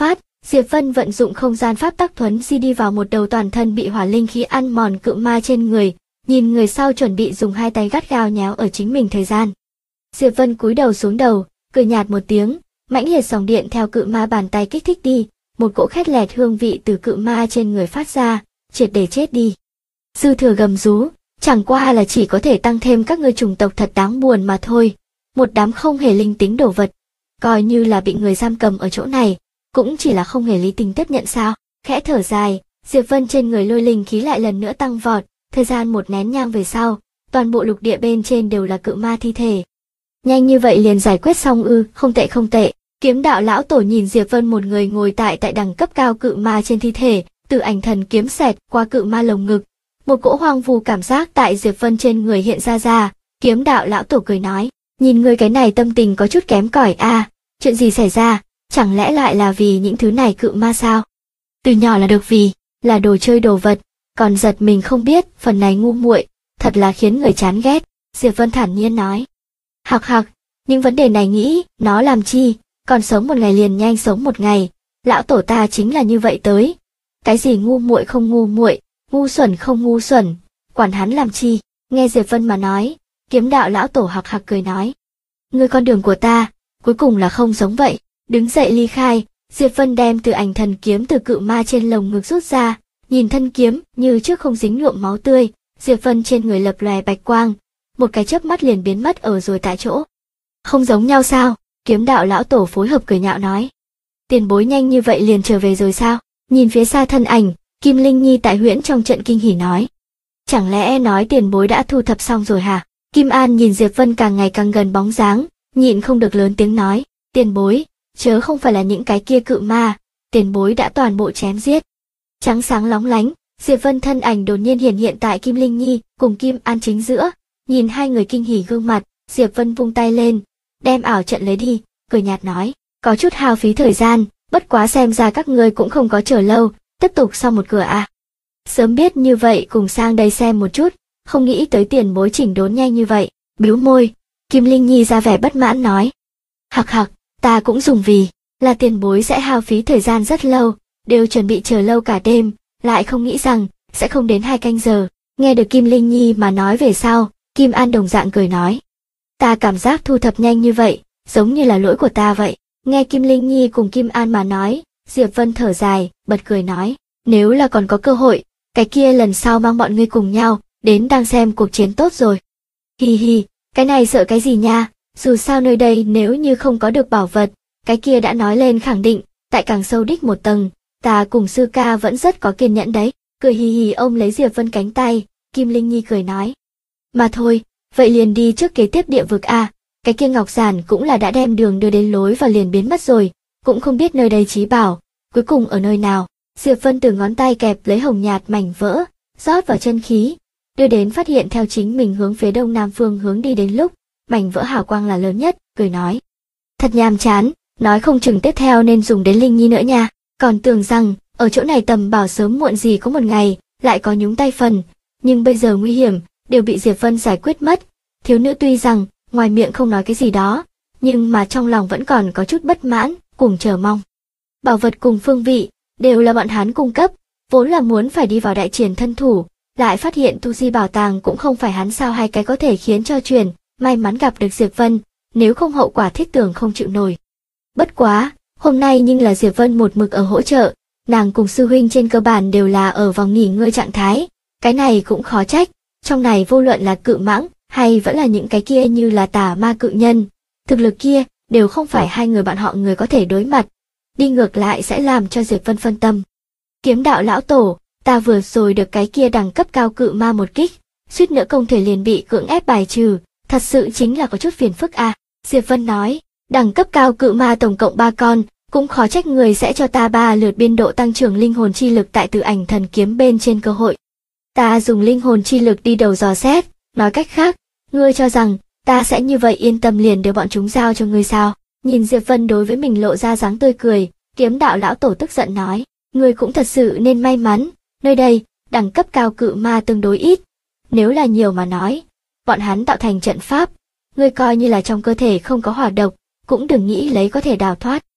Diệp Vân vận dụng không gian pháp tắc thuấn di đi vào một đầu toàn thân bị hỏa linh khí ăn mòn cự ma trên người, nhìn người sau chuẩn bị dùng hai tay gắt gao nhéo ở chính mình thời gian. Diệp Vân cúi đầu xuống đầu, cười nhạt một tiếng, mãnh liệt dòng điện theo cự ma bàn tay kích thích đi, một cỗ khét lẹt hương vị từ cự ma trên người phát ra, triệt để chết đi. Dư Thừa gầm rú, chẳng qua là chỉ có thể tăng thêm các ngươi chủng tộc thật đáng buồn mà thôi, một đám không hề linh tính đồ vật, coi như là bị người giam cầm ở chỗ này, cũng chỉ là không hề lý tính tiếp nhận sao. Khẽ thở dài, Diệp Vân trên người lôi linh khí lại lần nữa tăng vọt, thời gian một nén nhang về sau, toàn bộ lục địa bên trên đều là cự ma thi thể. Nhanh như vậy liền giải quyết xong ư? Không tệ không tệ. Kiếm đạo lão tổ nhìn Diệp Vân một người ngồi tại đẳng cấp cao cự ma trên thi thể, từ ảnh thần kiếm xẹt qua cự ma lồng ngực, một cỗ hoang vu cảm giác tại Diệp Vân trên người hiện ra. Kiếm đạo lão tổ cười nói, nhìn người cái này tâm tình có chút kém cỏi a, chuyện gì xảy ra, chẳng lẽ lại là vì những thứ này cự ma sao? Từ nhỏ là được vì là đồ chơi đồ vật, còn giật mình không biết, phần này ngu muội, thật là khiến người chán ghét. Diệp Vân thản nhiên nói, hặc hặc, những vấn đề này nghĩ nó làm chi, còn sống một ngày liền nhanh sống một ngày, lão tổ ta chính là như vậy tới. Cái gì ngu muội không ngu muội, ngu xuẩn không ngu xuẩn, quản hắn làm chi? Nghe Diệp Vân mà nói, kiếm đạo lão tổ hặc hặc cười nói, ngươi con đường của ta, cuối cùng là không giống vậy. Đứng dậy ly khai, Diệp Vân đem từ ảnh thần kiếm từ cự ma trên lồng ngực rút ra, nhìn thân kiếm như trước không dính nhuộm máu tươi, Diệp Vân trên người lập lòe bạch quang, một cái chớp mắt liền biến mất ở rồi tại chỗ. Không giống nhau sao? Kiếm đạo lão tổ phối hợp cười nhạo nói. Tiền bối nhanh như vậy liền trở về rồi sao? Nhìn phía xa thân ảnh, Kim Linh Nhi tại huyễn trong trận kinh hỉ nói. Chẳng lẽ nói tiền bối đã thu thập xong rồi hả? Kim An nhìn Diệp Vân càng ngày càng gần bóng dáng, nhịn không được lớn tiếng nói, tiền bối, chớ không phải là những cái kia cự ma, tiền bối đã toàn bộ chém giết. Trắng sáng lóng lánh, Diệp Vân thân ảnh đột nhiên hiện tại Kim Linh Nhi cùng Kim An chính giữa, nhìn hai người kinh hỉ gương mặt, Diệp Vân vung tay lên, đem ảo trận lấy đi, cười nhạt nói, có chút hao phí thời gian, bất quá xem ra các ngươi cũng không có chờ lâu, tiếp tục sau một cửa à. Sớm biết như vậy cùng sang đây xem một chút, không nghĩ tới tiền bối chỉnh đốn nhanh như vậy. Bĩu môi, Kim Linh Nhi ra vẻ bất mãn nói, hặc hặc, ta cũng dùng vì là tiền bối sẽ hao phí thời gian rất lâu, đều chuẩn bị chờ lâu cả đêm, lại không nghĩ rằng sẽ không đến 2 canh giờ. Nghe được Kim Linh Nhi mà nói về sau, Kim An đồng dạng cười nói, ta cảm giác thu thập nhanh như vậy, giống như là lỗi của ta vậy. Nghe Kim Linh Nhi cùng Kim An mà nói, Diệp Vân thở dài, bật cười nói, nếu là còn có cơ hội, cái kia lần sau mang bọn ngươi cùng nhau, đến đang xem cuộc chiến tốt rồi. Hi hi, cái này sợ cái gì nha, dù sao nơi đây nếu như không có được bảo vật, cái kia đã nói lên khẳng định, tại càng sâu đích một tầng, ta cùng sư ca vẫn rất có kiên nhẫn đấy. Cười hì hì ôm lấy Diệp Vân cánh tay, Kim Linh Nhi cười nói, mà thôi, vậy liền đi trước kế tiếp địa vực a, cái kia ngọc giản cũng là đã đem đường đưa đến lối và liền biến mất rồi, cũng không biết nơi đây trí bảo, cuối cùng ở nơi nào. Diệp Vân từ ngón tay kẹp lấy hồng nhạt mảnh vỡ, rót vào chân khí, đưa đến phát hiện theo chính mình hướng phía đông nam phương hướng đi đến lúc, mảnh vỡ hào quang là lớn nhất, cười nói, thật nhàm chán, nói không chừng tiếp theo nên dùng đến Linh Nhi nữa nha, còn tưởng rằng ở chỗ này tầm bảo sớm muộn gì có một ngày lại có nhúng tay phần, nhưng bây giờ nguy hiểm đều bị Diệp Vân giải quyết mất. Thiếu nữ tuy rằng ngoài miệng không nói cái gì đó, nhưng mà trong lòng vẫn còn có chút bất mãn, cùng chờ mong. Bảo vật cùng phương vị đều là bọn hắn cung cấp, vốn là muốn phải đi vào đại triển thân thủ, lại phát hiện tu di bảo tàng cũng không phải hắn sao hai cái có thể khiến cho truyền, may mắn gặp được Diệp Vân, nếu không hậu quả thiết tưởng không chịu nổi. Bất quá, hôm nay nhưng là Diệp Vân một mực ở hỗ trợ, nàng cùng sư huynh trên cơ bản đều là ở vòng nghỉ ngơi trạng thái, cái này cũng khó trách, trong này vô luận là cự mãng hay vẫn là những cái kia như là tà ma cự nhân, thực lực kia đều không phải hai người bọn họ người có thể đối mặt, đi ngược lại sẽ làm cho Diệp Vân phân tâm. Kiếm đạo lão tổ, ta vừa rồi được cái kia đẳng cấp cao cự ma một kích, suýt nữa công thể liền bị cưỡng ép bài trừ, thật sự chính là có chút phiền phức à. Diệp Vân nói, đẳng cấp cao cự ma tổng cộng 3 con, cũng khó trách người sẽ cho ta 3 lượt biên độ tăng trưởng linh hồn chi lực tại Từ Ảnh Thần Kiếm bên trên cơ hội. Ta dùng linh hồn chi lực đi đầu dò xét, nói cách khác, ngươi cho rằng ta sẽ như vậy yên tâm liền đưa bọn chúng giao cho ngươi sao? Nhìn Diệp Vân đối với mình lộ ra dáng tươi cười, Kiếm đạo lão tổ tức giận nói, ngươi cũng thật sự nên may mắn, nơi đây đẳng cấp cao cự ma tương đối ít, nếu là nhiều mà nói, bọn hắn tạo thành trận pháp, ngươi coi như là trong cơ thể không có hỏa độc, cũng đừng nghĩ lấy có thể đào thoát.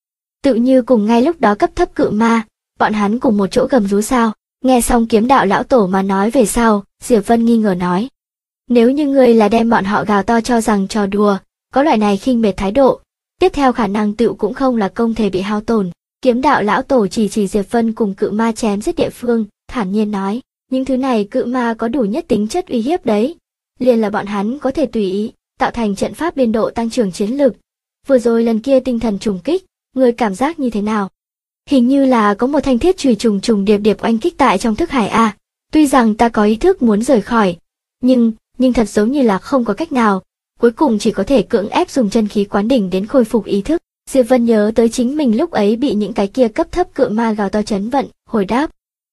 Tự như cùng ngay lúc đó cấp thấp cự ma, bọn hắn cùng một chỗ gầm rú sao? Nghe xong kiếm đạo lão tổ mà nói về sau, Diệp Vân nghi ngờ nói. Nếu như ngươi là đem bọn họ gào to cho rằng trò đùa, có loại này khinh mệt thái độ, tiếp theo khả năng tựu cũng không là công thể bị hao tổn. Kiếm đạo lão tổ chỉ Diệp Vân cùng cự ma chém giết địa phương, thản nhiên nói, những thứ này cự ma có đủ nhất tính chất uy hiếp đấy. Liền là bọn hắn có thể tùy ý, tạo thành trận pháp biên độ tăng trưởng chiến lực. Vừa rồi lần kia tinh thần trùng kích, ngươi cảm giác như thế nào? Hình như là có một thanh thiết chùy trùng trùng điệp điệp oanh kích tại trong thức hải a. Tuy rằng ta có ý thức muốn rời khỏi, nhưng thật giống như là không có cách nào, cuối cùng chỉ có thể cưỡng ép dùng chân khí quán đỉnh đến khôi phục ý thức. Diệp Vân nhớ tới chính mình lúc ấy bị những cái kia cấp thấp cự ma gào to chấn vận, hồi đáp.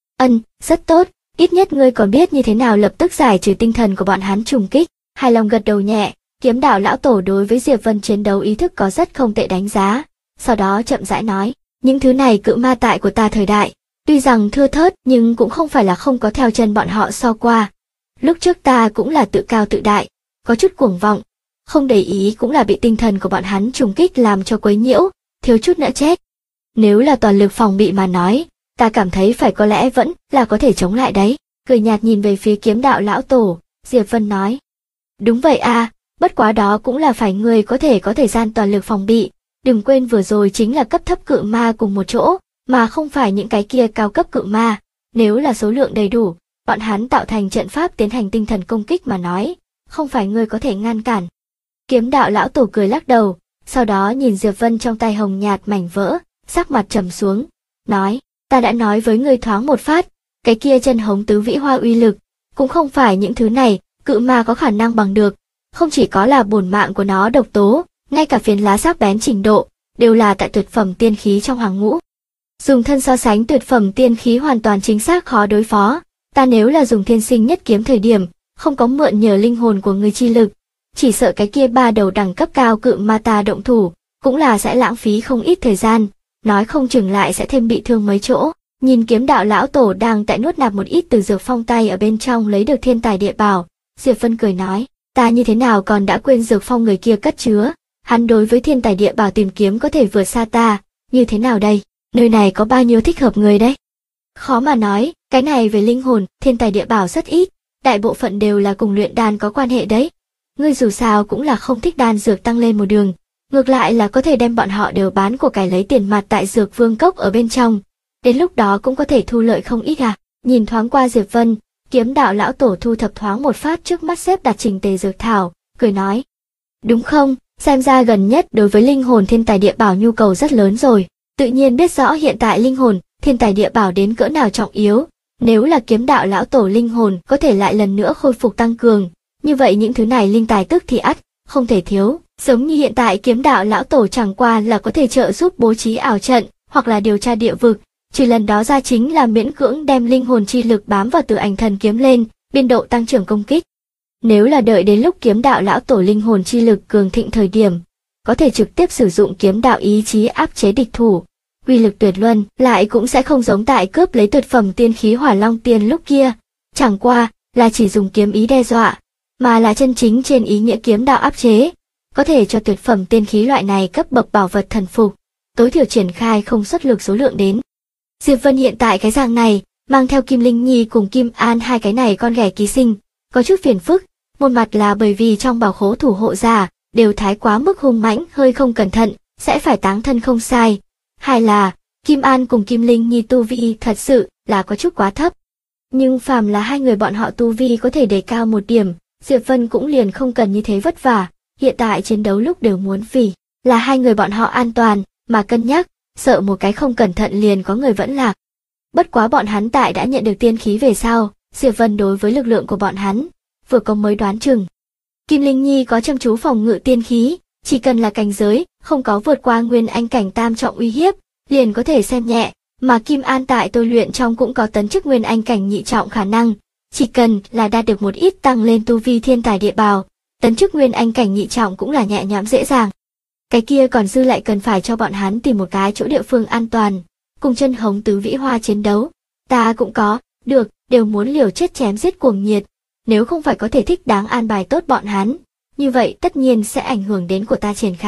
Rất tốt, ít nhất ngươi còn biết như thế nào lập tức giải trừ tinh thần của bọn hắn trùng kích. Hài lòng gật đầu nhẹ, kiếm đạo lão tổ đối với Diệp Vân chiến đấu ý thức có rất không tệ đánh giá. Sau đó chậm rãi nói, những thứ này cự ma tại của ta thời đại, tuy rằng thưa thớt nhưng cũng không phải là không có theo chân bọn họ so qua. Lúc trước ta cũng là tự cao tự đại, có chút cuồng vọng, không để ý cũng là bị tinh thần của bọn hắn trùng kích làm cho quấy nhiễu, thiếu chút nữa chết. Nếu là toàn lực phòng bị mà nói, ta cảm thấy phải có lẽ vẫn là có thể chống lại đấy. Cười nhạt nhìn về phía kiếm đạo lão tổ, Diệp Vân nói. Đúng vậy a, bất quá đó cũng là phải người có thời gian toàn lực phòng bị. Đừng quên vừa rồi chính là cấp thấp cự ma cùng một chỗ, mà không phải những cái kia cao cấp cự ma. Nếu là số lượng đầy đủ, bọn hắn tạo thành trận pháp tiến hành tinh thần công kích mà nói, không phải người có thể ngăn cản. Kiếm đạo lão tổ cười lắc đầu, sau đó nhìn Diệp Vân trong tay hồng nhạt mảnh vỡ, sắc mặt trầm xuống, nói, ta đã nói với ngươi thoáng một phát, cái kia chân hống tứ vĩ hoa uy lực, cũng không phải những thứ này, cự ma có khả năng bằng được, không chỉ có là bổn mạng của nó độc tố, ngay cả phiến lá sắc bén trình độ, đều là tại tuyệt phẩm tiên khí trong hàng ngũ. Dùng thân so sánh tuyệt phẩm tiên khí hoàn toàn chính xác khó đối phó, ta nếu là dùng thiên sinh nhất kiếm thời điểm, không có mượn nhờ linh hồn của người chi lực, chỉ sợ cái kia ba đầu đẳng cấp cao cự ma ta động thủ, cũng là sẽ lãng phí không ít thời gian, nói không chừng lại sẽ thêm bị thương mấy chỗ. Nhìn kiếm đạo lão tổ đang tại nuốt nạp một ít từ dược phong tay ở bên trong lấy được thiên tài địa bảo, Diệp Vân cười nói, ta như thế nào còn đã quên dược phong người kia cất chứa, hắn đối với thiên tài địa bảo tìm kiếm có thể vượt xa ta, như thế nào đây, nơi này có bao nhiêu thích hợp người đấy? Khó mà nói, cái này về linh hồn, thiên tài địa bảo rất ít, đại bộ phận đều là cùng luyện đan có quan hệ đấy. Ngươi dù sao cũng là không thích đan dược tăng lên một đường, ngược lại là có thể đem bọn họ đều bán của cải lấy tiền mặt tại dược vương cốc ở bên trong, đến lúc đó cũng có thể thu lợi không ít à. Nhìn thoáng qua Diệp Vân, kiếm đạo lão tổ thu thập thoáng một phát trước mắt xếp đặt trình tề dược thảo, cười nói. Đúng không, xem ra gần nhất đối với linh hồn thiên tài địa bảo nhu cầu rất lớn rồi, tự nhiên biết rõ hiện tại linh hồn, thiên tài địa bảo đến cỡ nào trọng yếu, nếu là kiếm đạo lão tổ linh hồn có thể lại lần nữa khôi phục tăng cường, như vậy những thứ này linh tài tức thì ắt, không thể thiếu, giống như hiện tại kiếm đạo lão tổ chẳng qua là có thể trợ giúp bố trí ảo trận, hoặc là điều tra địa vực, trừ lần đó ra chính là miễn cưỡng đem linh hồn chi lực bám vào Tử Ảnh Thần kiếm lên, biên độ tăng trưởng công kích. Nếu là đợi đến lúc kiếm đạo lão tổ linh hồn chi lực cường thịnh thời điểm, có thể trực tiếp sử dụng kiếm đạo ý chí áp chế địch thủ, uy lực tuyệt luân, lại cũng sẽ không giống tại cướp lấy tuyệt phẩm tiên khí Hỏa Long Tiên lúc kia, chẳng qua là chỉ dùng kiếm ý đe dọa, mà là chân chính trên ý nghĩa kiếm đạo áp chế, có thể cho tuyệt phẩm tiên khí loại này cấp bậc bảo vật thần phục, tối thiểu triển khai không xuất lực số lượng đến. Diệp Vân hiện tại cái dạng này, mang theo Kim Linh Nhi cùng Kim An hai cái này con ghẻ ký sinh, có chút phiền phức, một mặt là bởi vì trong bảo khố thủ hộ giả đều thái quá mức hung mãnh, hơi không cẩn thận sẽ phải táng thân không sai, hai là Kim An cùng Kim Linh Nhi tu vi thật sự là có chút quá thấp. Nhưng phàm là hai người bọn họ tu vi có thể đề cao một điểm, Diệp Vân cũng liền không cần như thế vất vả, hiện tại chiến đấu lúc đều muốn vì là hai người bọn họ an toàn mà cân nhắc, sợ một cái không cẩn thận liền có người vẫn lạc. Bất quá bọn hắn tại đã nhận được tiên khí về sau, Diệp Vân đối với lực lượng của bọn hắn vừa có mới đoán chừng. Kim Linh Nhi có chăm chú phòng ngự tiên khí, chỉ cần là cảnh giới không có vượt qua nguyên anh cảnh tam trọng uy hiếp, liền có thể xem nhẹ, mà Kim An tại tôi luyện trong cũng có tấn chức nguyên anh cảnh nhị trọng khả năng, chỉ cần là đạt được một ít tăng lên tu vi thiên tài địa bào, tấn chức nguyên anh cảnh nhị trọng cũng là nhẹ nhõm dễ dàng. Cái kia còn dư lại cần phải cho bọn hắn tìm một cái chỗ địa phương an toàn, cùng chân hống tứ vĩ hoa chiến đấu. Ta cũng có, được, đều muốn liều chết chém giết cuồng nhiệt, nếu không phải có thể thích đáng an bài tốt bọn hắn, như vậy tất nhiên sẽ ảnh hưởng đến của ta triển khai.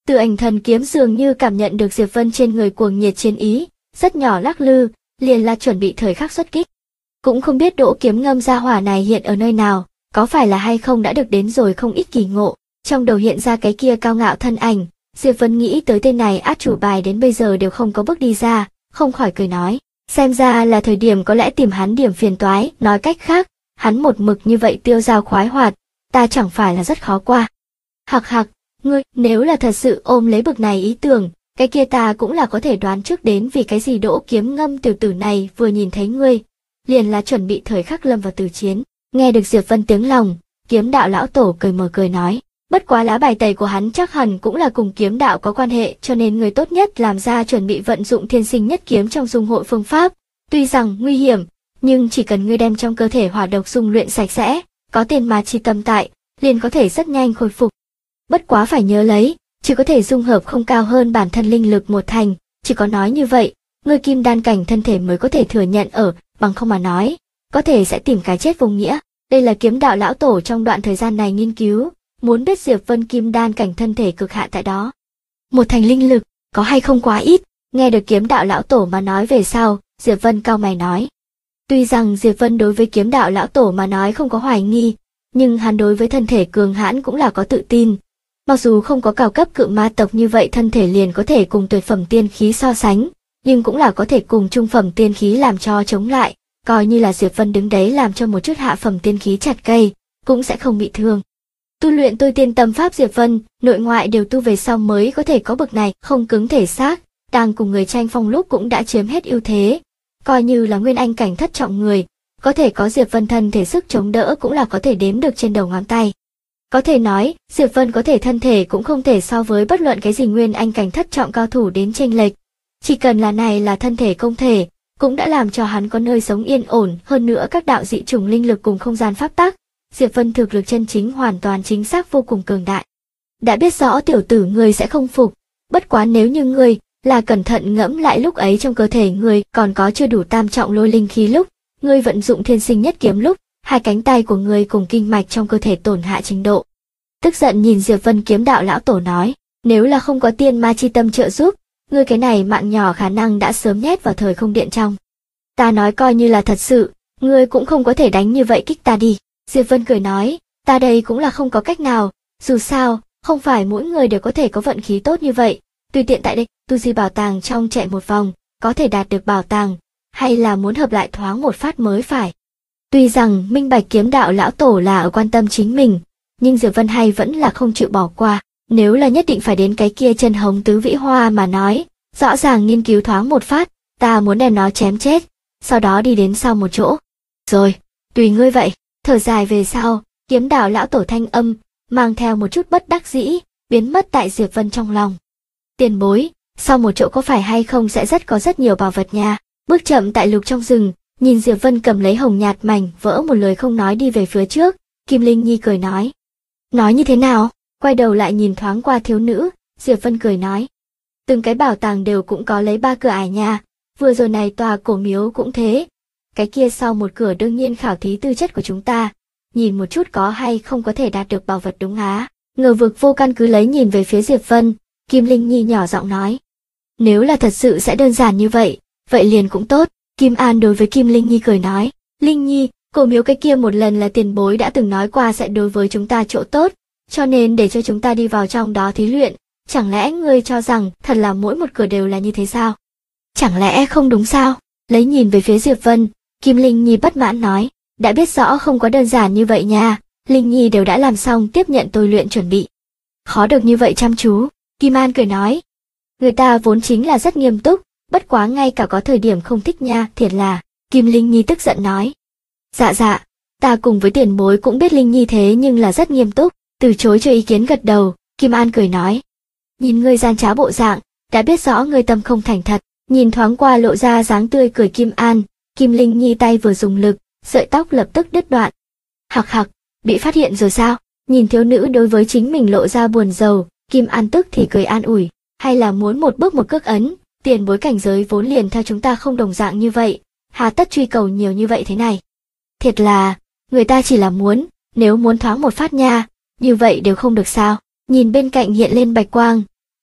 Từ Ảnh Thần kiếm dường như cảm nhận được Diệp Vân trên người cuồng nhiệt chiến ý, rất nhỏ lắc lư, liền là chuẩn bị thời khắc xuất kích. Cũng không biết Đỗ Kiếm Ngâm gia hỏa này hiện ở nơi nào, có phải là hay không đã được đến rồi không ít kỳ ngộ. Trong đầu hiện ra cái kia cao ngạo thân ảnh, Diệp Vân nghĩ tới tên này át chủ bài đến bây giờ đều không có bước đi ra, không khỏi cười nói, xem ra là thời điểm có lẽ tìm hắn điểm phiền toái, nói cách khác, hắn một mực như vậy tiêu dao khoái hoạt, ta chẳng phải là rất khó qua. Hặc hặc, ngươi, nếu là thật sự ôm lấy bực này ý tưởng, cái kia ta cũng là có thể đoán trước đến vì cái gì Đỗ Kiếm Ngâm tiểu tử này vừa nhìn thấy ngươi, liền là chuẩn bị thời khắc lâm vào tử chiến. Nghe được Diệp Vân tiếng lòng, Kiếm Đạo lão tổ cười mờ cười nói, bất quá lá bài tẩy của hắn chắc hẳn cũng là cùng kiếm đạo có quan hệ, cho nên người tốt nhất làm ra chuẩn bị vận dụng thiên sinh nhất kiếm trong dung hội phương pháp. Tuy rằng nguy hiểm, nhưng chỉ cần ngươi đem trong cơ thể hỏa độc dung luyện sạch sẽ, có tiền mà chi tâm tại, liền có thể rất nhanh khôi phục. Bất quá phải nhớ lấy, chỉ có thể dung hợp không cao hơn bản thân linh lực một thành, chỉ có nói như vậy, ngươi kim đan cảnh thân thể mới có thể thừa nhận ở, bằng không mà nói, có thể sẽ tìm cái chết vô nghĩa. Đây là Kiếm Đạo lão tổ trong đoạn thời gian này nghiên cứu, muốn biết Diệp Vân kim đan cảnh thân thể cực hạn tại đó. Một thành linh lực, có hay không quá ít, nghe được Kiếm Đạo lão tổ mà nói về sau, Diệp Vân cau mày nói. Tuy rằng Diệp Vân đối với Kiếm Đạo lão tổ mà nói không có hoài nghi, nhưng hắn đối với thân thể cường hãn cũng là có tự tin. Mặc dù không có cao cấp cự ma tộc như vậy thân thể liền có thể cùng tuyệt phẩm tiên khí so sánh, nhưng cũng là có thể cùng trung phẩm tiên khí làm cho chống lại, coi như là Diệp Vân đứng đấy làm cho một chút hạ phẩm tiên khí chặt cây, cũng sẽ không bị thương. Tu luyện tôi tiên tâm pháp Diệp Vân, nội ngoại đều tu về sau mới có thể có bậc này, không cứng thể xác, đang cùng người tranh phong lúc cũng đã chiếm hết ưu thế, coi như là nguyên anh cảnh thất trọng người, có thể có Diệp Vân thân thể sức chống đỡ cũng là có thể đếm được trên đầu ngón tay. Có thể nói, Diệp Vân có thể thân thể cũng không thể so với bất luận cái gì nguyên anh cảnh thất trọng cao thủ đến chênh lệch. Chỉ cần là này là thân thể công thể, cũng đã làm cho hắn có nơi sống yên ổn, hơn nữa các đạo dị chủng linh lực cùng không gian pháp tắc, Diệp Vân thực lực chân chính hoàn toàn chính xác vô cùng cường đại. Đã biết rõ tiểu tử ngươi sẽ không phục, bất quá nếu như ngươi là cẩn thận ngẫm lại lúc ấy trong cơ thể ngươi còn có chưa đủ tam trọng lôi linh khí lúc, ngươi vận dụng thiên sinh nhất kiếm lúc, hai cánh tay của ngươi cùng kinh mạch trong cơ thể tổn hạ trình độ. Tức giận nhìn Diệp Vân Kiếm Đạo lão tổ nói, nếu là không có tiên ma chi tâm trợ giúp, ngươi cái này mạng nhỏ khả năng đã sớm nhét vào thời không điện trong. Ta nói coi như là thật sự, ngươi cũng không có thể đánh như vậy kích ta đi. Diệp Vân cười nói, ta đây cũng là không có cách nào, dù sao, không phải mỗi người đều có thể có vận khí tốt như vậy, tùy tiện tại đây, tu di bảo tàng trong chạy một vòng, có thể đạt được bảo tàng, hay là muốn hợp lại thoáng một phát mới phải. Tuy rằng minh bạch Kiếm Đạo lão tổ là ở quan tâm chính mình, nhưng Diệp Vân hay vẫn là không chịu bỏ qua, nếu là nhất định phải đến cái kia chân hồng tứ vĩ hoa mà nói, rõ ràng nghiên cứu thoáng một phát, ta muốn đem nó chém chết, sau đó đi đến sau một chỗ. Rồi, tùy ngươi vậy. Thở dài về sau, Kiếm Đạo lão tổ thanh âm, mang theo một chút bất đắc dĩ, biến mất tại Diệp Vân trong lòng. Tiền bối, sau một chỗ có phải hay không sẽ có rất nhiều bảo vật nha. Bước chậm tại lục trong rừng, nhìn Diệp Vân cầm lấy hồng nhạt mảnh vỡ một lời không nói đi về phía trước, Kim Linh Nhi cười nói. Nói như thế nào? Quay đầu lại nhìn thoáng qua thiếu nữ, Diệp Vân cười nói. Từng cái bảo tàng đều cũng có lấy 3 cửa ải nha, vừa rồi này tòa cổ miếu cũng thế. Cái kia sau một cửa đương nhiên khảo thí tư chất của chúng ta, nhìn một chút có hay không có thể đạt được bảo vật đúng á. Ngờ vực vô căn cứ lấy nhìn về phía Diệp Vân, Kim Linh Nhi nhỏ giọng nói. Nếu là thật sự sẽ đơn giản như vậy, vậy liền cũng tốt. Kim An đối với Kim Linh Nhi cười nói, Linh Nhi, cổ miếu cái kia một lần là tiền bối đã từng nói qua sẽ đối với chúng ta chỗ tốt, cho nên để cho chúng ta đi vào trong đó thí luyện, chẳng lẽ ngươi cho rằng thật là mỗi một cửa đều là như thế sao? Chẳng lẽ không đúng sao? Lấy nhìn về phía Diệp Vân, Kim Linh Nhi bất mãn nói, đã biết rõ không có đơn giản như vậy nha, Linh Nhi đều đã làm xong tiếp nhận tôi luyện chuẩn bị. Khó được như vậy chăm chú, Kim An cười nói. Người ta vốn chính là rất nghiêm túc, bất quá ngay cả có thời điểm không thích nha, thiệt là, Kim Linh Nhi tức giận nói. Dạ dạ, ta cùng với tiền bối cũng biết Linh Nhi thế nhưng là rất nghiêm túc, từ chối cho ý kiến gật đầu, Kim An cười nói. Nhìn ngươi gian trá bộ dạng, đã biết rõ ngươi tâm không thành thật, nhìn thoáng qua lộ ra dáng tươi cười Kim An, Kim Linh Nhi tay vừa dùng lực, sợi tóc lập tức đứt đoạn. Hặc hặc, bị phát hiện rồi sao? Nhìn thiếu nữ đối với chính mình lộ ra buồn rầu, Kim An tức thì cười an ủi, hay là muốn một bước một cước ấn, tiền bối cảnh giới vốn liền theo chúng ta không đồng dạng như vậy, hà tất truy cầu nhiều như vậy thế này. Thiệt là, người ta chỉ là muốn, nếu muốn thoáng một phát nha, như vậy đều không được sao. Nhìn bên cạnh hiện lên bạch quang,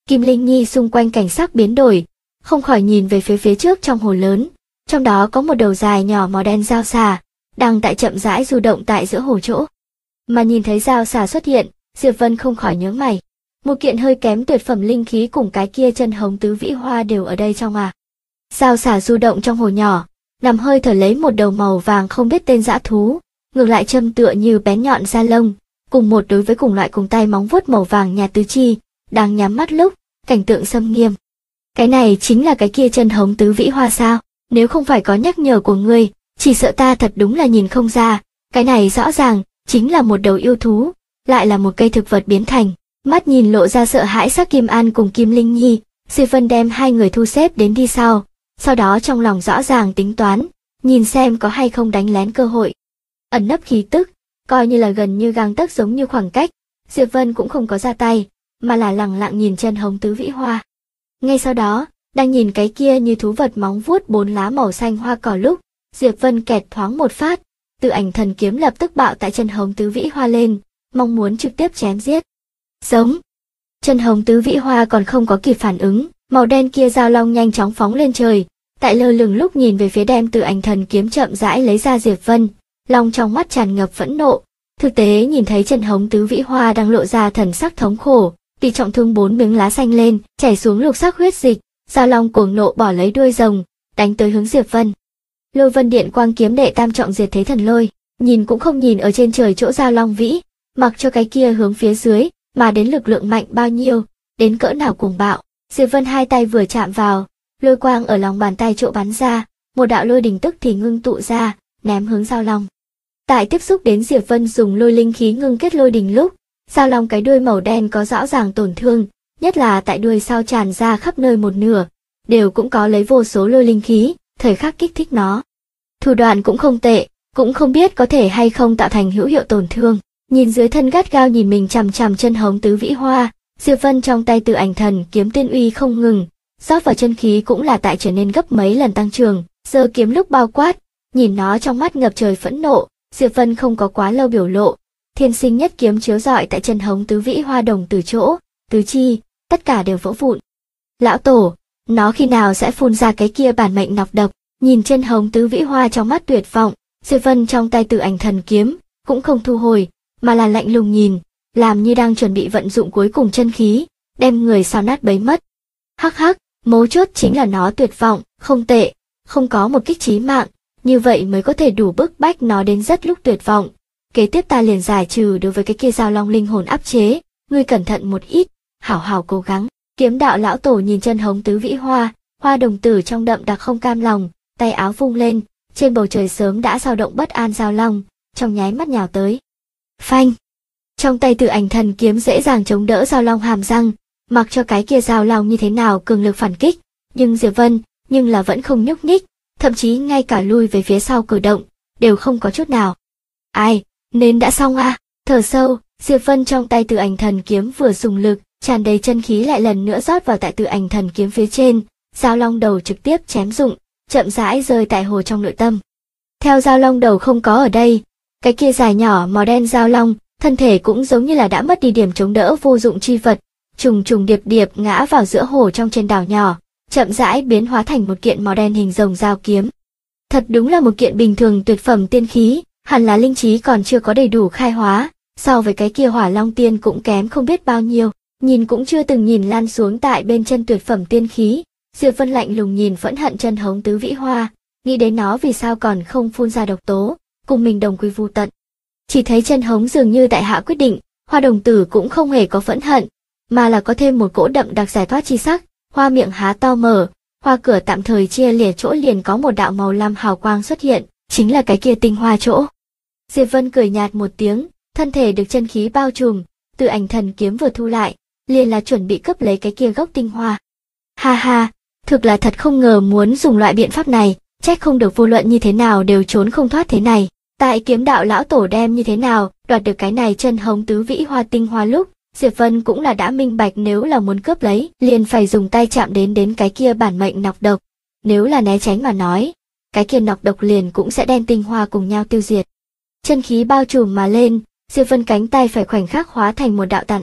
Kim Linh Nhi xung quanh cảnh sắc biến đổi, không khỏi nhìn về phía trước trong hồ lớn. Trong đó có một đầu dài nhỏ màu đen dao xà, đang tại chậm rãi du động tại giữa hồ chỗ. Mà nhìn thấy dao xà xuất hiện, Diệp Vân không khỏi nhướng mày. Một kiện hơi kém tuyệt phẩm linh khí cùng cái kia chân hồng tứ vĩ hoa đều ở đây trong à. Dao xà du động trong hồ nhỏ, nằm hơi thở lấy một đầu màu vàng không biết tên dã thú, ngược lại châm tựa như bén nhọn da lông, cùng một đối với cùng loại cùng tay móng vuốt màu vàng nhạt tứ chi, đang nhắm mắt lúc, cảnh tượng xâm nghiêm. Cái này chính là cái kia chân hồng tứ vĩ hoa sao? Nếu không phải có nhắc nhở của ngươi, chỉ sợ ta thật đúng là nhìn không ra, cái này rõ ràng chính là một đầu yêu thú, lại là một cây thực vật biến thành. Mắt nhìn lộ ra sợ hãi sắc Kim An cùng Kim Linh Nhi, Diệp Vân đem hai người thu xếp đến đi sau đó trong lòng rõ ràng tính toán, nhìn xem có hay không đánh lén cơ hội. Ẩn nấp khí tức, coi như là gần như gang tấc giống như khoảng cách, Diệp Vân cũng không có ra tay, mà là lẳng lặng nhìn chân hồng tứ vĩ hoa. Ngay sau đó, đang nhìn cái kia như thú vật móng vuốt bốn lá màu xanh hoa cỏ lúc, Diệp Vân kẹt thoáng một phát, Tự Ảnh Thần kiếm lập tức bạo tại chân hồng tứ vĩ hoa lên, mong muốn trực tiếp chém giết. Giống. Chân hồng tứ vĩ hoa còn không có kịp phản ứng, màu đen kia dao long nhanh chóng phóng lên trời, tại lơ lửng lúc nhìn về phía đem Tự Ảnh Thần kiếm chậm rãi lấy ra Diệp Vân, long trong mắt tràn ngập phẫn nộ. Thực tế nhìn thấy chân hồng tứ vĩ hoa đang lộ ra thần sắc thống khổ, bị trọng thương bốn miếng lá xanh lên, chảy xuống lục sắc huyết dịch, dao long cuồng nộ bỏ lấy đuôi rồng, đánh tới hướng Diệp Vân. Lôi Vân Điện Quang kiếm đệ tam trọng diệt thế thần lôi, nhìn cũng không nhìn ở trên trời chỗ dao long vĩ, mặc cho cái kia hướng phía dưới, mà đến lực lượng mạnh bao nhiêu, đến cỡ nào cuồng bạo. Diệp Vân hai tay vừa chạm vào, lôi quang ở lòng bàn tay chỗ bắn ra, một đạo lôi đỉnh tức thì ngưng tụ ra, ném hướng dao long. Tại tiếp xúc đến Diệp Vân dùng lôi linh khí ngưng kết lôi đỉnh lúc, dao long cái đuôi màu đen có rõ ràng tổn thương, nhất là tại đuôi sau tràn ra khắp nơi một nửa, đều cũng có lấy vô số lôi linh khí, thời khắc kích thích nó. Thủ đoạn cũng không tệ, cũng không biết có thể hay không tạo thành hữu hiệu tổn thương. Nhìn dưới thân gắt gao nhìn mình chằm chằm chân hồng tứ vĩ hoa, Diệp Vân trong tay Tự Ảnh Thần kiếm tiên uy không ngừng, rót vào chân khí cũng là tại trở nên gấp mấy lần tăng trưởng, giơ kiếm lúc bao quát, nhìn nó trong mắt ngập trời phẫn nộ, Diệp Vân không có quá lâu biểu lộ, thiên sinh nhất kiếm chiếu rọi tại chân hồng tứ vĩ hoa đồng từ chỗ, tứ chi, tất cả đều vỡ vụn. Lão tổ, nó khi nào sẽ phun ra cái kia bản mệnh nọc độc? Nhìn chân hồng tứ vĩ hoa trong mắt tuyệt vọng, Diệp Vân trong tay Tự Ảnh Thần kiếm cũng không thu hồi, mà là lạnh lùng nhìn, làm như đang chuẩn bị vận dụng cuối cùng chân khí, đem người sao nát bấy mất. Hắc hắc, mấu chốt chính là nó tuyệt vọng, không tệ, không có một kích chí mạng, như vậy mới có thể đủ bức bách nó đến rất lúc tuyệt vọng. Kế tiếp ta liền giải trừ đối với cái kia dao long linh hồn áp chế, ngươi cẩn thận một ít, hảo hảo cố gắng. Kiếm đạo lão tổ nhìn chân hồng tứ vĩ hoa, hoa đồng tử trong đậm đặc không cam lòng, tay áo vung lên, trên bầu trời sớm đã dao động bất an dao long, trong nháy mắt nhào tới. Phanh! Trong tay Tự Ảnh Thần kiếm dễ dàng chống đỡ dao long hàm răng, mặc cho cái kia dao long như thế nào cường lực phản kích, nhưng Diệp Vân, nhưng là vẫn không nhúc nhích, thậm chí ngay cả lui về phía sau cử động, đều không có chút nào. Ai, nên đã xong à? Thở sâu, Diệp Vân trong tay Tự Ảnh Thần kiếm vừa dùng lực, tràn đầy chân khí lại lần nữa rót vào tại Tự Ảnh Thần kiếm phía trên, dao long đầu trực tiếp chém dụng, chậm rãi rơi tại hồ trong nội tâm. Theo dao long đầu không có ở đây, cái kia dài nhỏ màu đen dao long, thân thể cũng giống như là đã mất đi điểm chống đỡ vô dụng chi vật, trùng trùng điệp điệp ngã vào giữa hồ trong trên đảo nhỏ, chậm rãi biến hóa thành một kiện màu đen hình rồng dao kiếm. Thật đúng là một kiện bình thường tuyệt phẩm tiên khí, hẳn là linh trí còn chưa có đầy đủ khai hóa, so với cái kia Hỏa Long Tiên cũng kém không biết bao nhiêu, nhìn cũng chưa từng nhìn lan xuống tại bên chân tuyệt phẩm tiên khí. Diệp Vân lạnh lùng nhìn phẫn hận chân hồng tứ vĩ hoa, nghĩ đến nó vì sao còn không phun ra độc tố, cùng mình đồng quy vu tận. Chỉ thấy chân hống dường như tại hạ quyết định, hoa đồng tử cũng không hề có phẫn hận, mà là có thêm một cỗ đậm đặc giải thoát chi sắc, hoa miệng há to mở, hoa cửa tạm thời chia lìa chỗ liền có một đạo màu lam hào quang xuất hiện, chính là cái kia tinh hoa chỗ. Diệp Vân cười nhạt một tiếng, thân thể được chân khí bao trùm, Tự Ảnh Thần kiếm vừa thu lại, liền là chuẩn bị cướp lấy cái kia gốc tinh hoa. Ha ha, thực là thật không ngờ muốn dùng loại biện pháp này, trách không được vô luận như thế nào đều trốn không thoát thế này. Tại kiếm đạo lão tổ đem như thế nào, đoạt được cái này chân hồng tứ vĩ hoa tinh hoa lúc, Diệp Vân cũng là đã minh bạch nếu là muốn cướp lấy, liền phải dùng tay chạm đến cái kia bản mệnh nọc độc. Nếu là né tránh mà nói, cái kia nọc độc liền cũng sẽ đem tinh hoa cùng nhau tiêu diệt. Chân khí bao trùm mà lên, Diệp Vân cánh tay phải khoảnh khắc hóa thành một đạo tàn ảnh,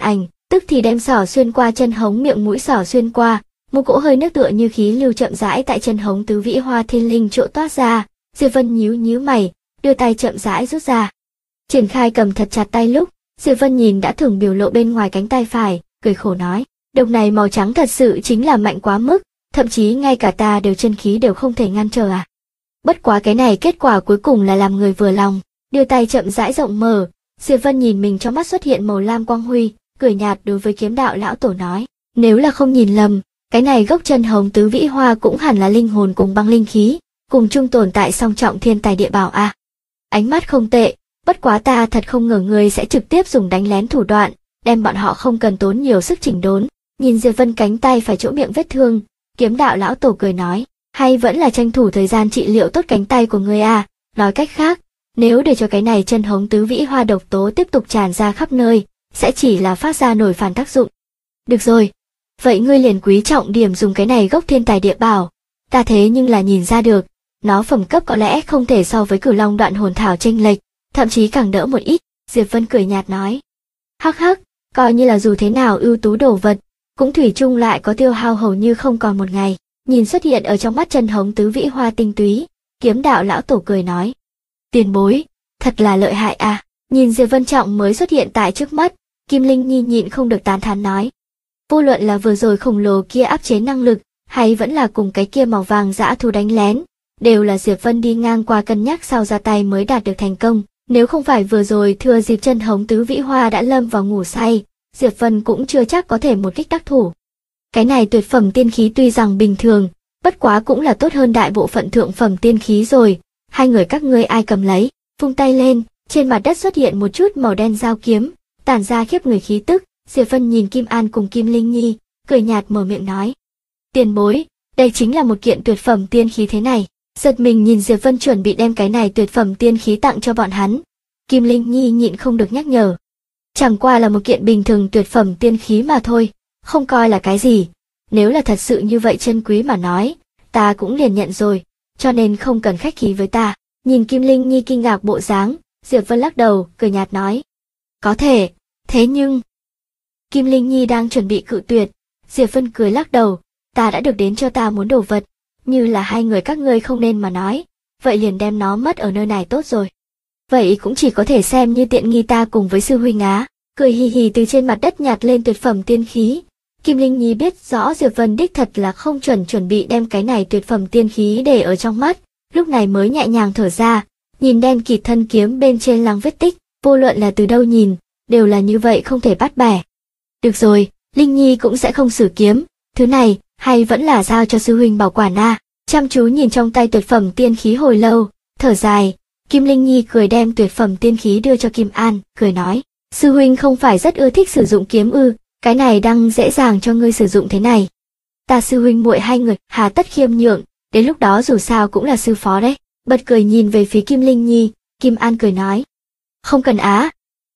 tức thì đem sỏ xuyên qua chân hống, miệng mũi sỏ xuyên qua, một cỗ hơi nước tựa như khí lưu chậm rãi tại chân hống tứ vĩ hoa thiên linh chỗ toát ra. Diệp Vân nhíu nhíu mày, đưa tay chậm rãi rút ra. Triển Khai cầm thật chặt tay lúc, Diệp Vân nhìn đã thường biểu lộ bên ngoài cánh tay phải, cười khổ nói, độc này màu trắng thật sự chính là mạnh quá mức, thậm chí ngay cả ta đều chân khí đều không thể ngăn trở à. Bất quá cái này kết quả cuối cùng là làm người vừa lòng, đưa tay chậm rãi rộng mở, Diệp Vân nhìn mình trong mắt xuất hiện màu lam quang huy, cười nhạt đối với Kiếm Đạo lão tổ nói, nếu là không nhìn lầm, cái này gốc chân hồng tứ vĩ hoa cũng hẳn là linh hồn cùng băng linh khí, cùng chung tồn tại song trọng thiên tài địa bảo a. Ánh mắt không tệ, bất quá ta thật không ngờ ngươi sẽ trực tiếp dùng đánh lén thủ đoạn, đem bọn họ không cần tốn nhiều sức chỉnh đốn. Nhìn Diệp Vân cánh tay phải chỗ miệng vết thương, Kiếm Đạo lão tổ cười nói, hay vẫn là tranh thủ thời gian trị liệu tốt cánh tay của ngươi a. Nói cách khác, nếu để cho cái này chân hống tứ vĩ hoa độc tố tiếp tục tràn ra khắp nơi, sẽ chỉ là phát ra nổi phản tác dụng. Được rồi, vậy ngươi liền quý trọng điểm dùng cái này gốc thiên tài địa bảo, ta thế nhưng là nhìn ra được, nó phẩm cấp có lẽ không thể so với Cửu Long Đoạn Hồn Thảo chênh lệch, thậm chí càng đỡ một ít. Diệp Vân cười nhạt nói, hắc hắc, coi như là dù thế nào ưu tú đồ vật, cũng thủy chung lại có tiêu hao hầu như không còn một ngày. Nhìn xuất hiện ở trong mắt chân hống tứ vĩ hoa tinh túy, Kiếm Đạo lão tổ cười nói, tiền bối, thật là lợi hại à. Nhìn Diệp Vân trọng mới xuất hiện tại trước mắt, Kim Linh Nhi nhịn không được tán thán nói, vô luận là vừa rồi khổng lồ kia áp chế năng lực, hay vẫn là cùng cái kia màu vàng dã thú đánh lén, đều là Diệp Vân đi ngang qua cân nhắc sau ra tay mới đạt được thành công. Nếu không phải vừa rồi thừa dịp chân hống tứ vĩ hoa đã lâm vào ngủ say, Diệp Vân cũng chưa chắc có thể một kích đắc thủ. Cái này tuyệt phẩm tiên khí tuy rằng bình thường, bất quá cũng là tốt hơn đại bộ phận thượng phẩm tiên khí rồi. Hai người các ngươi ai cầm lấy, vung tay lên, trên mặt đất xuất hiện một chút màu đen dao kiếm, tản ra khiếp người khí tức. Diệp Vân nhìn Kim An cùng Kim Linh Nhi, cười nhạt mở miệng nói, tiền bối, đây chính là một kiện tuyệt phẩm tiên khí thế này. Giật mình nhìn Diệp Vân chuẩn bị đem cái này tuyệt phẩm tiên khí tặng cho bọn hắn, Kim Linh Nhi nhịn không được nhắc nhở, chẳng qua là một kiện bình thường tuyệt phẩm tiên khí mà thôi, không coi là cái gì. Nếu là thật sự như vậy chân quý mà nói, ta cũng liền nhận rồi, cho nên không cần khách khí với ta. Nhìn Kim Linh Nhi kinh ngạc bộ dáng, Diệp Vân lắc đầu, cười nhạt nói, có thể, thế nhưng... Kim Linh Nhi đang chuẩn bị cự tuyệt, Diệp Vân cười lắc đầu, ta đã được đến cho ta muốn đồ vật, như là hai người các ngươi không nên mà nói, vậy liền đem nó mất ở nơi này tốt rồi. Vậy cũng chỉ có thể xem như tiện nghi ta cùng với sư huynh á. Cười hì hì từ trên mặt đất nhặt lên tuyệt phẩm tiên khí. Kim Linh Nhi biết rõ Diệp Vân đích thật là không chuẩn bị đem cái này tuyệt phẩm tiên khí để ở trong mắt, lúc này mới nhẹ nhàng thở ra, nhìn đen kịt thân kiếm bên trên lăng vết tích, vô luận là từ đâu nhìn, đều là như vậy không thể bắt bẻ. Được rồi, Linh Nhi cũng sẽ không sử kiếm, thứ này, hay vẫn là giao cho sư huynh bảo quản a. Chăm chú nhìn trong tay tuyệt phẩm tiên khí hồi lâu, thở dài, Kim Linh Nhi cười đem tuyệt phẩm tiên khí đưa cho Kim An, cười nói, sư huynh không phải rất ưa thích sử dụng kiếm ư, cái này đang dễ dàng cho ngươi sử dụng thế này. Ta sư huynh muội hai người, hà tất khiêm nhượng, đến lúc đó dù sao cũng là sư phó đấy. Bật cười nhìn về phía Kim Linh Nhi, Kim An cười nói, không cần á.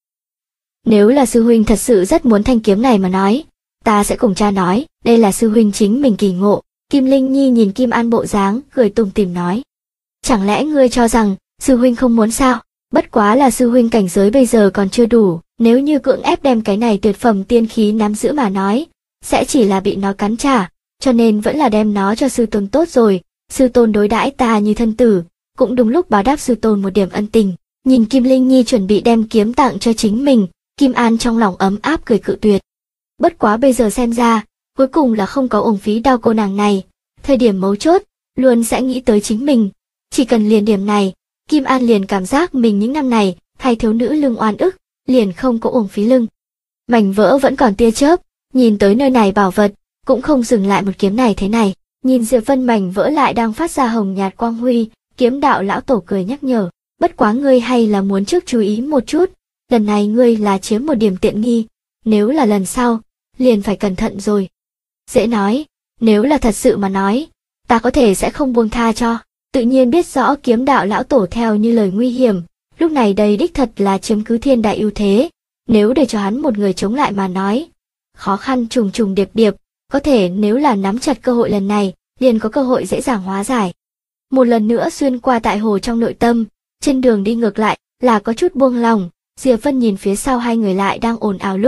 Nếu là sư huynh thật sự rất muốn thanh kiếm này mà nói, ta sẽ cùng cha nói, đây là sư huynh chính mình kỳ ngộ. Kim Linh Nhi nhìn Kim An bộ dáng, cười tủm tỉm nói, chẳng lẽ ngươi cho rằng sư huynh không muốn sao? Bất quá là sư huynh cảnh giới bây giờ còn chưa đủ, nếu như cưỡng ép đem cái này tuyệt phẩm tiên khí nắm giữ mà nói, sẽ chỉ là bị nó cắn trả, cho nên vẫn là đem nó cho sư tôn tốt rồi. Sư tôn đối đãi ta như thân tử, cũng đúng lúc báo đáp sư tôn một điểm ân tình. Nhìn Kim Linh Nhi chuẩn bị đem kiếm tặng cho chính mình, Kim An trong lòng ấm áp cười cự tuyệt. Bất quá bây giờ xem ra, cuối cùng là không có uổng phí đau cô nàng này, thời điểm mấu chốt, luôn sẽ nghĩ tới chính mình. Chỉ cần liền điểm này, Kim An liền cảm giác mình những năm này, thay thiếu nữ lưng oan ức, liền không có uổng phí lưng. Mảnh vỡ vẫn còn tia chớp, nhìn tới nơi này bảo vật, cũng không dừng lại một kiếm này thế này. Nhìn Diệp Vân mảnh vỡ lại đang phát ra hồng nhạt quang huy, Kiếm Đạo lão tổ cười nhắc nhở, bất quá ngươi hay là muốn trước chú ý một chút, lần này ngươi là chiếm một điểm tiện nghi, nếu là lần sau, liền phải cẩn thận rồi. Dễ nói, nếu là thật sự mà nói, ta có thể sẽ không buông tha cho. Tự nhiên biết rõ Kiếm Đạo lão tổ theo như lời nguy hiểm, lúc này đây đích thật là chiếm cứ thiên đại ưu thế, nếu để cho hắn một người chống lại mà nói, khó khăn trùng trùng điệp điệp, có thể nếu là nắm chặt cơ hội lần này, liền có cơ hội dễ dàng hóa giải. Một lần nữa xuyên qua tại hồ trong nội tâm, trên đường đi ngược lại là có chút buông lòng, Diệp Vân nhìn phía sau hai người lại đang ồn ào lúc,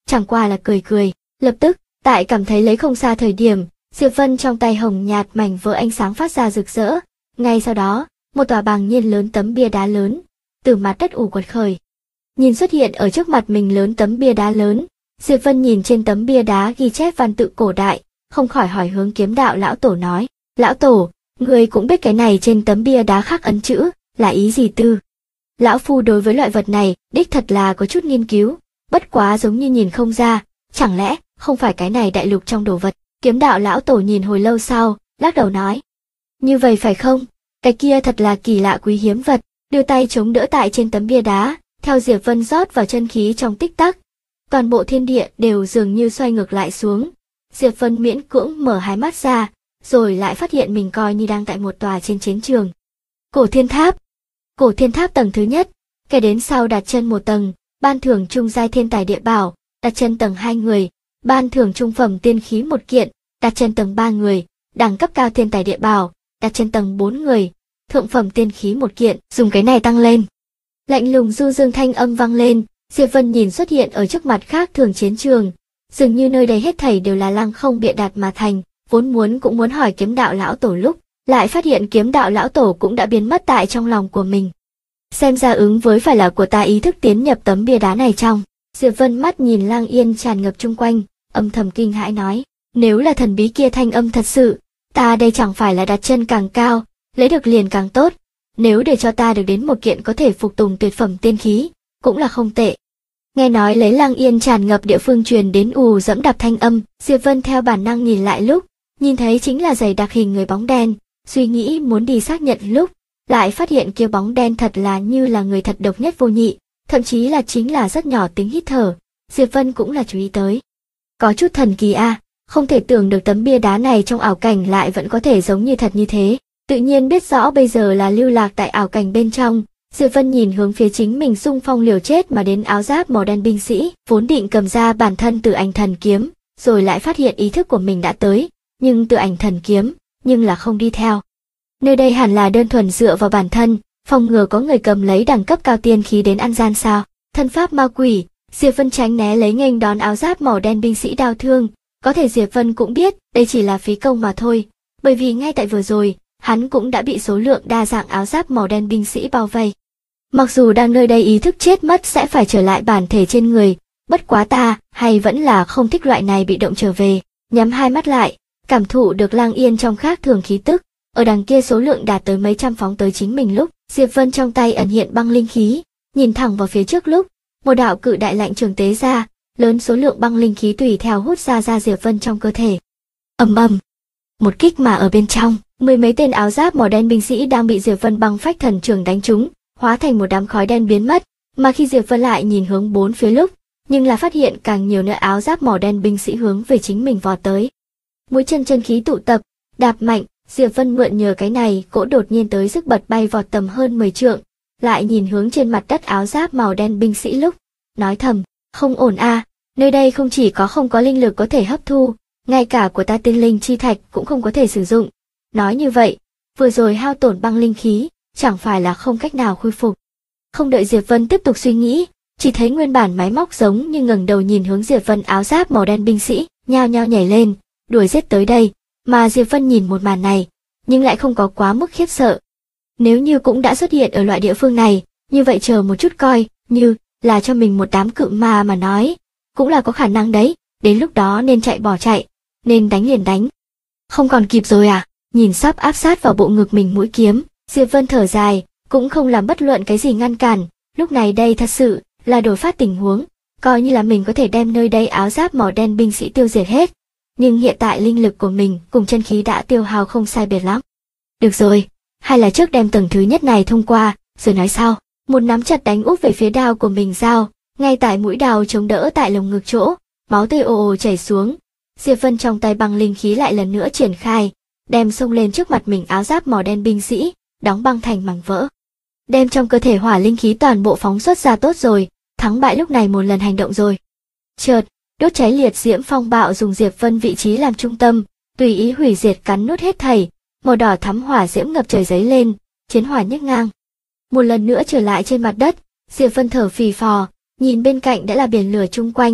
chẳng qua là cười cười. Lập tức, tại cảm thấy lấy không xa thời điểm, Diệp Vân trong tay hồng nhạt mảnh vỡ ánh sáng phát ra rực rỡ. Ngay sau đó, một tòa bàng nhiên lớn tấm bia đá lớn từ mặt đất ù quật khởi. Nhìn xuất hiện ở trước mặt mình lớn tấm bia đá lớn, Diệp Vân nhìn trên tấm bia đá ghi chép văn tự cổ đại, không khỏi hỏi hướng Kiếm Đạo lão tổ nói: "Lão tổ, người cũng biết cái này trên tấm bia đá khắc ấn chữ là ý gì tư?" Lão phu đối với loại vật này đích thật là có chút nghiên cứu, bất quá giống như nhìn không ra, chẳng lẽ không phải cái này đại lục trong đồ vật? Kiếm Đạo lão tổ nhìn hồi lâu sau, lắc đầu nói: "Như vậy phải không? Cái kia thật là kỳ lạ quý hiếm vật." Đưa tay chống đỡ tại trên tấm bia đá, theo Diệp Vân rót vào chân khí trong tích tắc, toàn bộ thiên địa đều dường như xoay ngược lại xuống. Diệp Vân miễn cưỡng mở hai mắt ra, rồi lại phát hiện mình coi như đang tại một tòa trên chiến trường. Cổ Thiên Tháp. Cổ Thiên Tháp tầng thứ nhất, kẻ đến sau đặt chân một tầng, ban thưởng trung giai thiên tài địa bảo, đặt chân tầng 2 người, ban thưởng trung phẩm tiên khí một kiện, đặt chân tầng 3 người, đẳng cấp cao thiên tài địa bảo, đặt chân tầng 4 người, thượng phẩm tiên khí một kiện, dùng cái này tăng lên. Lạnh lùng du dương thanh âm vang lên, Diệp Vân nhìn xuất hiện ở trước mặt khác thường chiến trường, dường như nơi đây hết thảy đều là lăng không bịa đặt mà thành, vốn cũng muốn hỏi Kiếm Đạo lão tổ lúc, lại phát hiện Kiếm Đạo lão tổ cũng đã biến mất tại trong lòng của mình. Xem ra ứng với phải là của ta ý thức tiến nhập tấm bia đá này trong. Diệp Vân mắt nhìn Lang Yên tràn ngập chung quanh, âm thầm kinh hãi nói: "Nếu là thần bí kia thanh âm thật sự, ta đây chẳng phải là đặt chân càng cao, lấy được liền càng tốt, nếu để cho ta được đến một kiện có thể phục tùng tuyệt phẩm tiên khí, cũng là không tệ." Nghe nói lấy Lang Yên tràn ngập địa phương truyền đến ù dẫm đạp thanh âm, Diệp Vân theo bản năng nhìn lại lúc, nhìn thấy chính là dày đặc hình người bóng đen, suy nghĩ muốn đi xác nhận lúc, lại phát hiện kia bóng đen thật là như là người thật độc nhất vô nhị, thậm chí là chính là rất nhỏ tiếng hít thở. Diệp Vân cũng là chú ý tới. Có chút thần kỳ a, không thể tưởng được tấm bia đá này trong ảo cảnh lại vẫn có thể giống như thật như thế. Tự nhiên biết rõ bây giờ là lưu lạc tại ảo cảnh bên trong, Diệp Vân nhìn hướng phía chính mình xung phong liều chết mà đến áo giáp màu đen binh sĩ, vốn định cầm ra bản thân Tử Ảnh Thần Kiếm, rồi lại phát hiện ý thức của mình đã tới, nhưng Tử Ảnh Thần Kiếm, nhưng là không đi theo. Nơi đây hẳn là đơn thuần dựa vào bản thân, phòng ngừa có người cầm lấy đẳng cấp cao tiên khí đến ăn gian sao? Thân pháp ma quỷ, Diệp Vân tránh né lấy nghênh đón áo giáp màu đen binh sĩ đao thương, có thể Diệp Vân cũng biết, đây chỉ là phí công mà thôi, bởi vì ngay tại vừa rồi, hắn cũng đã bị số lượng đa dạng áo giáp màu đen binh sĩ bao vây. Mặc dù đang nơi đây ý thức chết mất sẽ phải trở lại bản thể trên người, bất quá ta hay vẫn là không thích loại này bị động trở về. Nhắm hai mắt lại, cảm thụ được Lang Yên trong khác thường khí tức, ở đằng kia số lượng đạt tới mấy trăm phóng tới chính mình lúc, Diệp Vân trong tay ẩn hiện băng linh khí, nhìn thẳng vào phía trước lúc, một đạo cự đại lạnh trường tế ra, lớn số lượng băng linh khí tùy theo hút ra Diệp Vân trong cơ thể. Ầm ầm, một kích mà ở bên trong, mười mấy tên áo giáp màu đen binh sĩ đang bị Diệp Vân băng phách thần trường đánh trúng, hóa thành một đám khói đen biến mất, mà khi Diệp Vân lại nhìn hướng bốn phía lúc, nhưng là phát hiện càng nhiều nơi áo giáp màu đen binh sĩ hướng về chính mình vọt tới. Mũi chân khí tụ tập, đạp mạnh, Diệp Vân mượn nhờ cái này cỗ đột nhiên tới sức bật bay vọt tầm hơn 10 trượng, lại nhìn hướng trên mặt đất áo giáp màu đen binh sĩ lúc, nói thầm, không ổn a, nơi đây không chỉ có không có linh lực có thể hấp thu, ngay cả của ta tiên linh chi thạch cũng không có thể sử dụng. Nói như vậy, vừa rồi hao tổn băng linh khí, chẳng phải là không cách nào khôi phục. Không đợi Diệp Vân tiếp tục suy nghĩ, chỉ thấy nguyên bản máy móc giống như ngẩng đầu nhìn hướng Diệp Vân áo giáp màu đen binh sĩ, nhao nhao nhảy lên, đuổi giết tới đây, mà Diệp Vân nhìn một màn này, nhưng lại không có quá mức khiếp sợ. Nếu như cũng đã xuất hiện ở loại địa phương này, như vậy chờ một chút coi, như là cho mình một đám cự ma mà nói, cũng là có khả năng đấy, đến lúc đó nên chạy bỏ chạy, nên đánh liền đánh. Không còn kịp rồi à? Nhìn sắp áp sát vào bộ ngực mình mũi kiếm, Diệp Vân thở dài, cũng không làm bất luận cái gì ngăn cản, lúc này đây thật sự là đổi phát tình huống, coi như là mình có thể đem nơi đây áo giáp màu đen binh sĩ tiêu diệt hết, nhưng hiện tại linh lực của mình cùng chân khí đã tiêu hao không sai biệt lắm. Được rồi, hay là trước đem tầng thứ nhất này thông qua, rồi nói sau. Một nắm chặt đánh úp về phía đao của mình dao, ngay tại mũi đao chống đỡ tại lồng ngực chỗ, máu tươi ồ ồ chảy xuống. Diệp Vân trong tay băng linh khí lại lần nữa triển khai, đem xông lên trước mặt mình áo giáp màu đen binh sĩ, đóng băng thành mảnh vỡ. Đem trong cơ thể hỏa linh khí toàn bộ phóng xuất ra tốt rồi, thắng bại lúc này một lần hành động rồi. Chợt, đốt cháy liệt diễm phong bạo dùng Diệp Vân vị trí làm trung tâm, tùy ý hủy diệt cắn nuốt hết thảy, màu đỏ thắm hỏa diễm ngập trời giấy lên, chiến hỏa nhấc ngang. Một lần nữa trở lại trên mặt đất, Diệp Vân thở phì phò, nhìn bên cạnh đã là biển lửa chung quanh,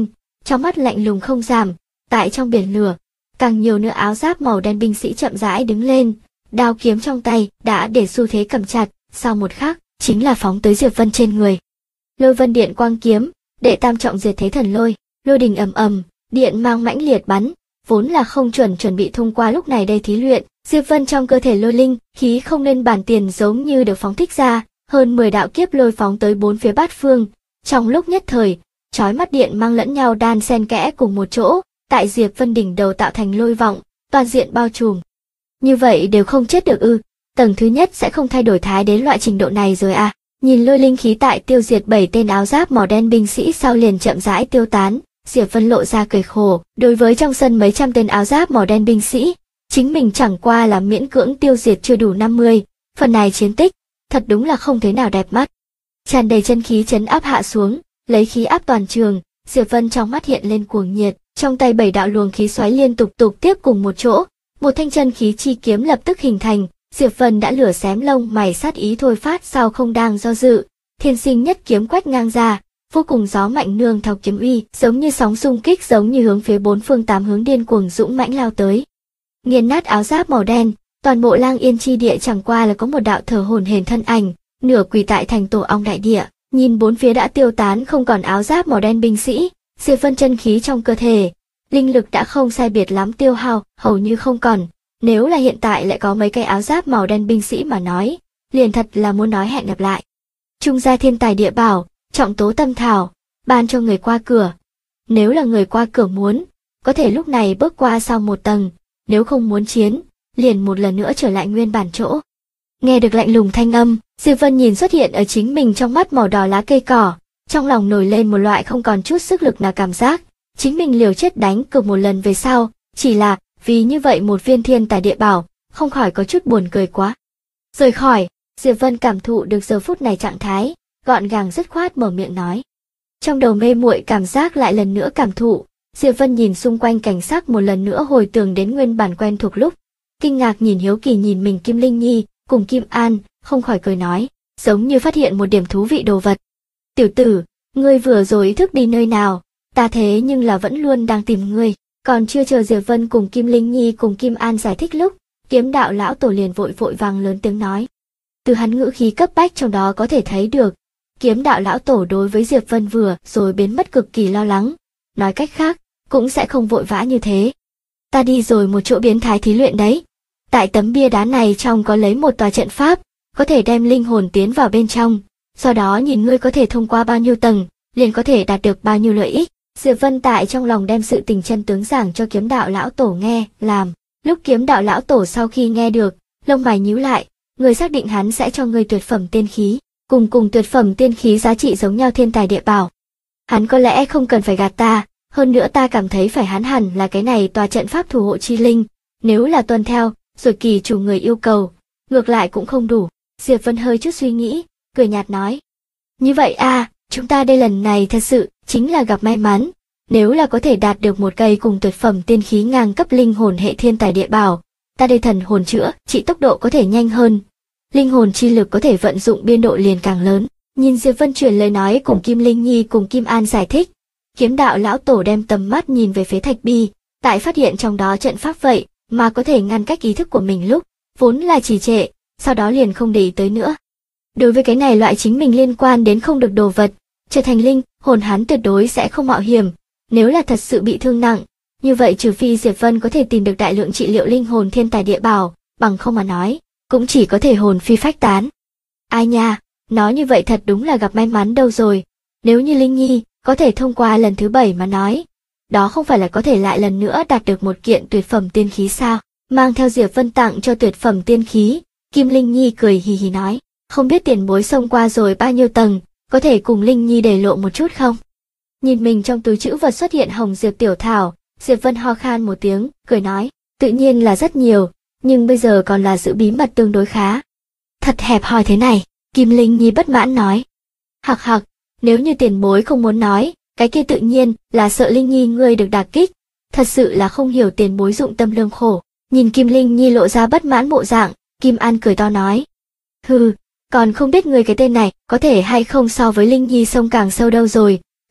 trong mắt lạnh lùng không giảm. Tại trong biển lửa, càng nhiều nữa áo giáp màu đen binh sĩ chậm rãi đứng lên, đao kiếm trong tay đã để xu thế cầm chặt, sau một khắc, chính là phóng tới Diệp Vân trên người. Lôi Vân Điện Quang Kiếm, đệ tam trọng diệt thế thần lôi, lôi đình ầm ầm, điện mang mãnh liệt bắn, vốn là không chuẩn bị thông qua lúc này đây thí luyện, Diệp Vân trong cơ thể lôi linh khí không nên bản tiền giống như được phóng thích ra, hơn 10 đạo kiếp lôi phóng tới bốn phía bát phương, trong lúc nhất thời, chói mắt điện mang lẫn nhau đan xen kẽ cùng một chỗ, tại Diệp Vân đỉnh đầu tạo thành lôi vọng, toàn diện bao trùm. Như vậy đều không chết được ư? Tầng thứ nhất sẽ không thay đổi thái đến loại trình độ này rồi à? Nhìn lôi linh khí tại tiêu diệt 7 tên áo giáp màu đen binh sĩ sau liền chậm rãi tiêu tán, Diệp Vân lộ ra cười khổ. Đối với trong sân mấy trăm tên áo giáp màu đen binh sĩ, chính mình chẳng qua là miễn cưỡng tiêu diệt chưa đủ 50, phần này chiến tích, thật đúng là không thế nào đẹp mắt. Tràn đầy chân khí chấn áp hạ xuống, lấy khí áp toàn trường, Diệp Vân trong mắt hiện lên cuồng nhiệt, trong tay 7 đạo luồng khí xoáy liên tục tiếp cùng một chỗ, một thanh chân khí chi kiếm lập tức hình thành. Diệp Vân đã lửa xém lông mày sát ý thôi phát sau không đang do dự, thiên sinh nhất kiếm quét ngang ra, vô cùng gió mạnh nương theo kiếm uy, giống như sóng xung kích giống như hướng phía bốn phương tám hướng điên cuồng dũng mãnh lao tới. Nghiền nát áo giáp màu đen, toàn bộ Lang Yên chi địa chẳng qua là có một đạo thở hổn hển thân ảnh, nửa quỳ tại thành tổ ong đại địa, nhìn bốn phía đã tiêu tán không còn áo giáp màu đen binh sĩ, Diệp Vân chân khí trong cơ thể, linh lực đã không sai biệt lắm tiêu hao, hầu như không còn. Nếu là hiện tại lại có mấy cây áo giáp màu đen binh sĩ mà nói, liền thật là muốn nói hẹn gặp lại. Trung gia thiên tài địa bảo, trọng tố tâm thảo, ban cho người qua cửa. Nếu là người qua cửa muốn, có thể lúc này bước qua sau một tầng, nếu không muốn chiến, liền một lần nữa trở lại nguyên bản chỗ. Nghe được lạnh lùng thanh âm, Diệp Vân nhìn xuất hiện ở chính mình trong mắt màu đỏ lá cây cỏ, trong lòng nổi lên một loại không còn chút sức lực nào cảm giác, chính mình liều chết đánh cược một lần về sau, chỉ là vì như vậy một viên thiên tài địa bảo, không khỏi có chút buồn cười quá. Rời khỏi, Diệp Vân cảm thụ được giờ phút này trạng thái, gọn gàng dứt khoát mở miệng nói. Trong đầu mê muội cảm giác lại lần nữa cảm thụ, Diệp Vân nhìn xung quanh cảnh sắc một lần nữa hồi tưởng đến nguyên bản quen thuộc lúc, kinh ngạc nhìn hiếu kỳ nhìn mình Kim Linh Nhi, cùng Kim An, không khỏi cười nói, giống như phát hiện một điểm thú vị đồ vật. Tiểu tử, ngươi vừa rồi ý thức đi nơi nào, ta thế nhưng là vẫn luôn đang tìm ngươi. Còn chưa chờ Diệp Vân cùng Kim Linh Nhi cùng Kim An giải thích lúc, Kiếm đạo lão tổ liền vội vàng lớn tiếng nói. Từ hắn ngữ khí cấp bách trong đó có thể thấy được, Kiếm đạo lão tổ đối với Diệp Vân vừa rồi biến mất cực kỳ lo lắng. Nói cách khác, cũng sẽ không vội vã như thế. Ta đi rồi một chỗ biến thái thí luyện đấy. Tại tấm bia đá này trong có lấy một tòa trận pháp, có thể đem linh hồn tiến vào bên trong. Sau đó nhìn ngươi có thể thông qua bao nhiêu tầng, liền có thể đạt được bao nhiêu lợi ích. Diệp Vân tại trong lòng đem sự tình chân tướng giảng cho Kiếm đạo lão tổ nghe, làm. Lúc Kiếm đạo lão tổ sau khi nghe được, lông mày nhíu lại, người xác định hắn sẽ cho người tuyệt phẩm tiên khí, cùng tuyệt phẩm tiên khí giá trị giống nhau thiên tài địa bảo. Hắn có lẽ không cần phải gạt ta, hơn nữa ta cảm thấy phải hắn hẳn là cái này tòa trận pháp thủ hộ chi linh, nếu là tuân theo, rồi kỳ chủ người yêu cầu, ngược lại cũng không đủ. Diệp Vân hơi chút suy nghĩ, cười nhạt nói. Như vậy à, chúng ta đây lần này thật sự chính là gặp may mắn, nếu là có thể đạt được một cây cùng tuyệt phẩm tiên khí ngang cấp linh hồn hệ thiên tài địa bảo, ta đây thần hồn chữa trị tốc độ có thể nhanh hơn, linh hồn chi lực có thể vận dụng biên độ liền càng lớn. Nhìn Diệp Vân truyền lời nói cùng Kim Linh Nhi cùng Kim An giải thích, Kiếm đạo lão tổ đem tầm mắt nhìn về phía thạch bi, tại phát hiện trong đó trận pháp vậy mà có thể ngăn cách ý thức của mình lúc vốn là trì trệ, sau đó liền không để ý tới nữa. Đối với cái này loại chính mình liên quan đến không được đồ vật, trở thành linh hồn hắn tuyệt đối sẽ không mạo hiểm. Nếu là thật sự bị thương nặng, như vậy trừ phi Diệp Vân có thể tìm được đại lượng trị liệu linh hồn thiên tài địa bảo, bằng không mà nói, cũng chỉ có thể hồn phi phách tán. Ai nha, nói như vậy thật đúng là gặp may mắn đâu rồi. Nếu như Linh Nhi có thể thông qua lần thứ 7 mà nói, đó không phải là có thể lại lần nữa đạt được một kiện tuyệt phẩm tiên khí sao? Mang theo Diệp Vân tặng cho tuyệt phẩm tiên khí, Kim Linh Nhi cười hì hì nói, không biết tiền bối xông qua rồi bao nhiêu tầng, có thể cùng Linh Nhi để lộ một chút không? Nhìn mình trong túi trữ vật xuất hiện hồng diệp tiểu thảo, Diệp Vân ho khan một tiếng, cười nói, tự nhiên là rất nhiều, nhưng bây giờ còn là giữ bí mật tương đối khá. Thật hẹp hòi thế này, Kim Linh Nhi bất mãn nói. Hặc hặc, nếu như tiền bối không muốn nói, cái kia tự nhiên là sợ Linh Nhi ngươi được đả kích, thật sự là không hiểu tiền bối dụng tâm lương khổ. Nhìn Kim Linh Nhi lộ ra bất mãn bộ dạng, Kim An cười to nói. Hừ, còn không biết ngươi cái tên này có thể hay không so với Linh Nhi sông càng sâu đâu rồi,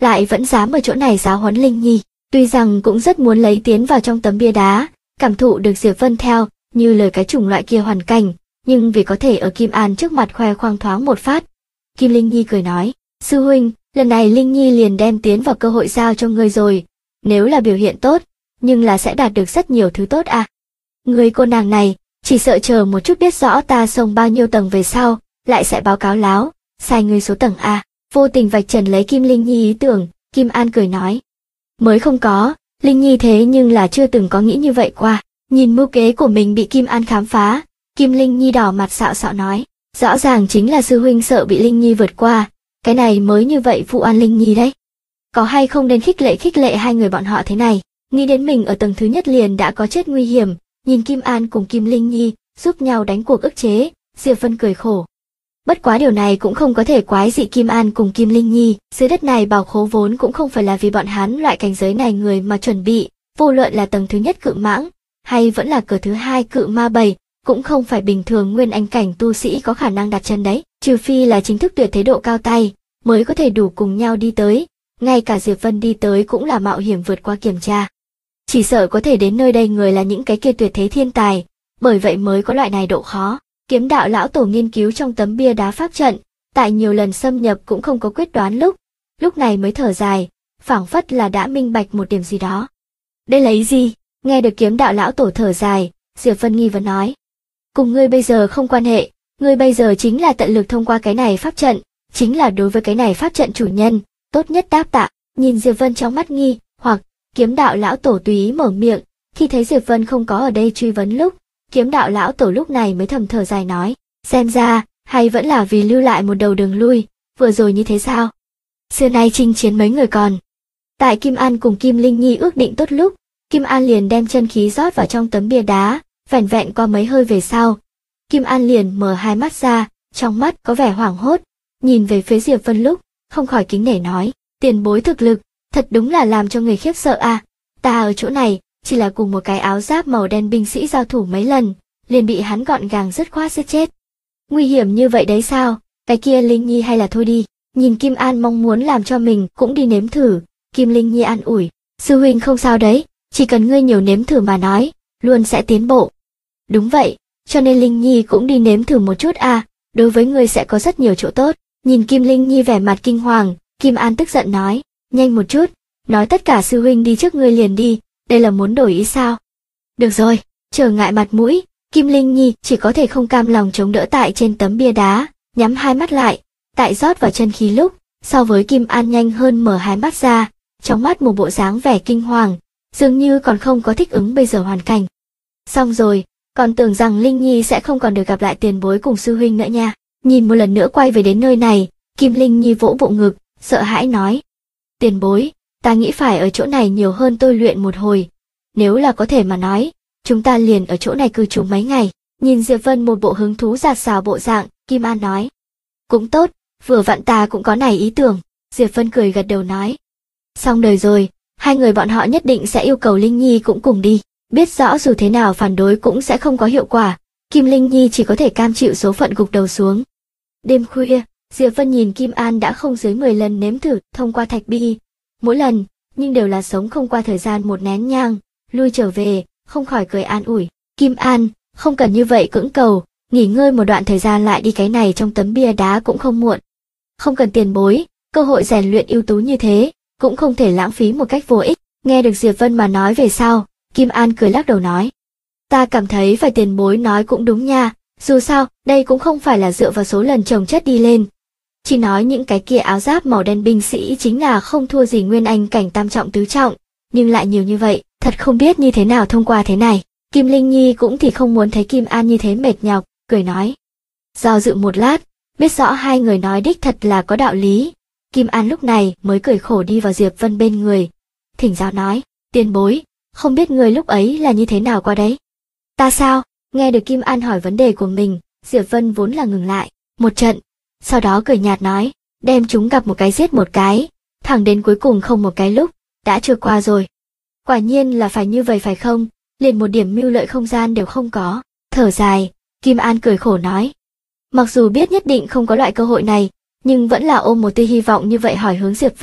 lại vẫn dám ở chỗ này giáo huấn Linh Nhi. Tuy rằng cũng rất muốn lấy tiến vào trong tấm bia đá, cảm thụ được Diệp Vân theo như lời cái chủng loại kia hoàn cảnh, nhưng vì có thể ở Kim An trước mặt khoe khoang thoáng một phát. Kim Linh Nhi cười nói, sư huynh, lần này Linh Nhi liền đem tiến vào cơ hội giao cho ngươi rồi, nếu là biểu hiện tốt, nhưng là sẽ đạt được rất nhiều thứ tốt à. Người cô nàng này, chỉ sợ chờ một chút biết rõ ta xông bao nhiêu tầng về sau, lại sẽ báo cáo láo, sai ngươi số tầng à. Vô tình vạch trần lấy Kim Linh Nhi ý tưởng, Kim An cười nói. Mới không có, Linh Nhi thế nhưng là chưa từng có nghĩ như vậy qua. Nhìn mưu kế của mình bị Kim An khám phá, Kim Linh Nhi đỏ mặt xạo xạo nói, rõ ràng chính là sư huynh sợ bị Linh Nhi vượt qua, cái này mới như vậy vụ oan Linh Nhi đấy. Có hay không đến khích lệ hai người bọn họ thế này, nghĩ đến mình ở tầng thứ nhất liền đã có chết nguy hiểm, nhìn Kim An cùng Kim Linh Nhi giúp nhau đánh cuộc ức chế, Diệp Vân cười khổ. Bất quá điều này cũng không có thể quái dị Kim An cùng Kim Linh Nhi, dưới đất này bảo khố vốn cũng không phải là vì bọn hắn loại cảnh giới này người mà chuẩn bị, vô luận là tầng thứ nhất cự mãng, hay vẫn là cửa thứ hai cự ma bầy, cũng không phải bình thường nguyên anh cảnh tu sĩ có khả năng đặt chân đấy, trừ phi là chính thức tuyệt thế độ cao tay, mới có thể đủ cùng nhau đi tới, ngay cả Diệp Vân đi tới cũng là mạo hiểm vượt qua kiểm tra. Chỉ sợ có thể đến nơi đây người là những cái kia tuyệt thế thiên tài, bởi vậy mới có loại này độ khó. Kiếm đạo lão tổ nghiên cứu trong tấm bia đá pháp trận, tại nhiều lần xâm nhập cũng không có quyết đoán lúc này mới thở dài, phảng phất là đã minh bạch một điểm gì đó. Đây là ý gì? Nghe được kiếm đạo lão tổ thở dài, Diệp Vân nghi vấn nói. Cùng ngươi bây giờ không quan hệ, ngươi bây giờ chính là tận lực thông qua cái này pháp trận, chính là đối với cái này pháp trận chủ nhân, tốt nhất đáp tạ. Nhìn Diệp Vân trong mắt nghi, hoặc kiếm đạo lão tổ tùy ý mở miệng, khi thấy Diệp Vân không có ở đây truy vấn lúc, kiếm đạo lão tổ lúc này mới thầm thở dài nói, xem ra, hay vẫn là vì lưu lại một đầu đường lui, vừa rồi như thế sao? Xưa nay chinh chiến mấy người còn. Tại Kim An cùng Kim Linh Nhi ước định tốt lúc, Kim An liền đem chân khí rót vào trong tấm bia đá, vẻn vẹn qua mấy hơi về sau. Kim An liền mở hai mắt ra, trong mắt có vẻ hoảng hốt, nhìn về phía Diệp Vân lúc, không khỏi kính nể nói, tiền bối thực lực, thật đúng là làm cho người khiếp sợ à, ta ở chỗ này, chỉ là cùng một cái áo giáp màu đen binh sĩ giao thủ mấy lần, liền bị hắn gọn gàng dứt khoát giết chết. Nguy hiểm như vậy đấy sao, cái kia Linh Nhi hay là thôi đi, nhìn Kim An mong muốn làm cho mình cũng đi nếm thử, Kim Linh Nhi an ủi, sư huynh không sao đấy, chỉ cần ngươi nhiều nếm thử mà nói, luôn sẽ tiến bộ. Đúng vậy, cho nên Linh Nhi cũng đi nếm thử một chút à, đối với ngươi sẽ có rất nhiều chỗ tốt. Nhìn Kim Linh Nhi vẻ mặt kinh hoàng, Kim An tức giận nói, nhanh một chút, nói tất cả sư huynh đi trước ngươi liền đi, đây là muốn đổi ý sao? Được rồi, trở ngại mặt mũi, Kim Linh Nhi chỉ có thể không cam lòng chống đỡ tại trên tấm bia đá, nhắm hai mắt lại, tại rót vào chân khí lúc, so với Kim An nhanh hơn mở hai mắt ra, trong mắt một bộ dáng vẻ kinh hoàng, dường như còn không có thích ứng bây giờ hoàn cảnh. Xong rồi, còn tưởng rằng Linh Nhi sẽ không còn được gặp lại tiền bối cùng sư huynh nữa nha. Nhìn một lần nữa quay về đến nơi này, Kim Linh Nhi vỗ bộ ngực, sợ hãi nói. Tiền bối, ta nghĩ phải ở chỗ này nhiều hơn tôi luyện một hồi. Nếu là có thể mà nói, chúng ta liền ở chỗ này cư trú mấy ngày. Nhìn Diệp Vân một bộ hứng thú dạt dào bộ dạng, Kim An nói. Cũng tốt, vừa vặn ta cũng có này ý tưởng. Diệp Vân cười gật đầu nói. Xong đời rồi, hai người bọn họ nhất định sẽ yêu cầu Linh Nhi cũng cùng đi. Biết rõ dù thế nào phản đối cũng sẽ không có hiệu quả, Kim Linh Nhi chỉ có thể cam chịu số phận gục đầu xuống. Đêm khuya, Diệp Vân nhìn Kim An đã không dưới 10 lần nếm thử thông qua thạch bi. Mỗi lần, nhưng đều là sống không qua thời gian một nén nhang, lui trở về, không khỏi cười an ủi. Kim An, không cần như vậy cưỡng cầu, nghỉ ngơi một đoạn thời gian lại đi cái này trong tấm bia đá cũng không muộn. Không cần tiền bối, cơ hội rèn luyện ưu tú như thế, cũng không thể lãng phí một cách vô ích. Nghe được Diệp Vân mà nói về sau, Kim An cười lắc đầu nói. Ta cảm thấy phải tiền bối nói cũng đúng nha, dù sao, đây cũng không phải là dựa vào số lần chồng chất đi lên. Chỉ nói những cái kia áo giáp màu đen binh sĩ chính là không thua gì nguyên anh cảnh tam trọng tứ trọng, nhưng lại nhiều như vậy, thật không biết như thế nào thông qua thế này. Kim Linh Nhi cũng thì không muốn thấy Kim An như thế mệt nhọc, cười nói. Do dự một lát, biết rõ hai người nói đích thật là có đạo lý. Kim An lúc này mới cười khổ đi vào Diệp Vân bên người. Thỉnh giáo nói, tiền bối, không biết người lúc ấy là như thế nào qua đấy. Ta sao? Nghe được Kim An hỏi vấn đề của mình, Diệp Vân vốn là ngừng lại một trận, sau đó cười nhạt nói, đem chúng gặp một cái giết một cái, thẳng đến cuối cùng không một cái lúc, đã trôi qua rồi. Quả nhiên là phải như vậy phải không, liền một điểm mưu lợi không gian đều không có. Thở dài, Kim An cười khổ nói. Mặc dù biết nhất định không có loại cơ hội này, nhưng vẫn là ôm một tia hy vọng như vậy hỏi hướng Diệp Vân,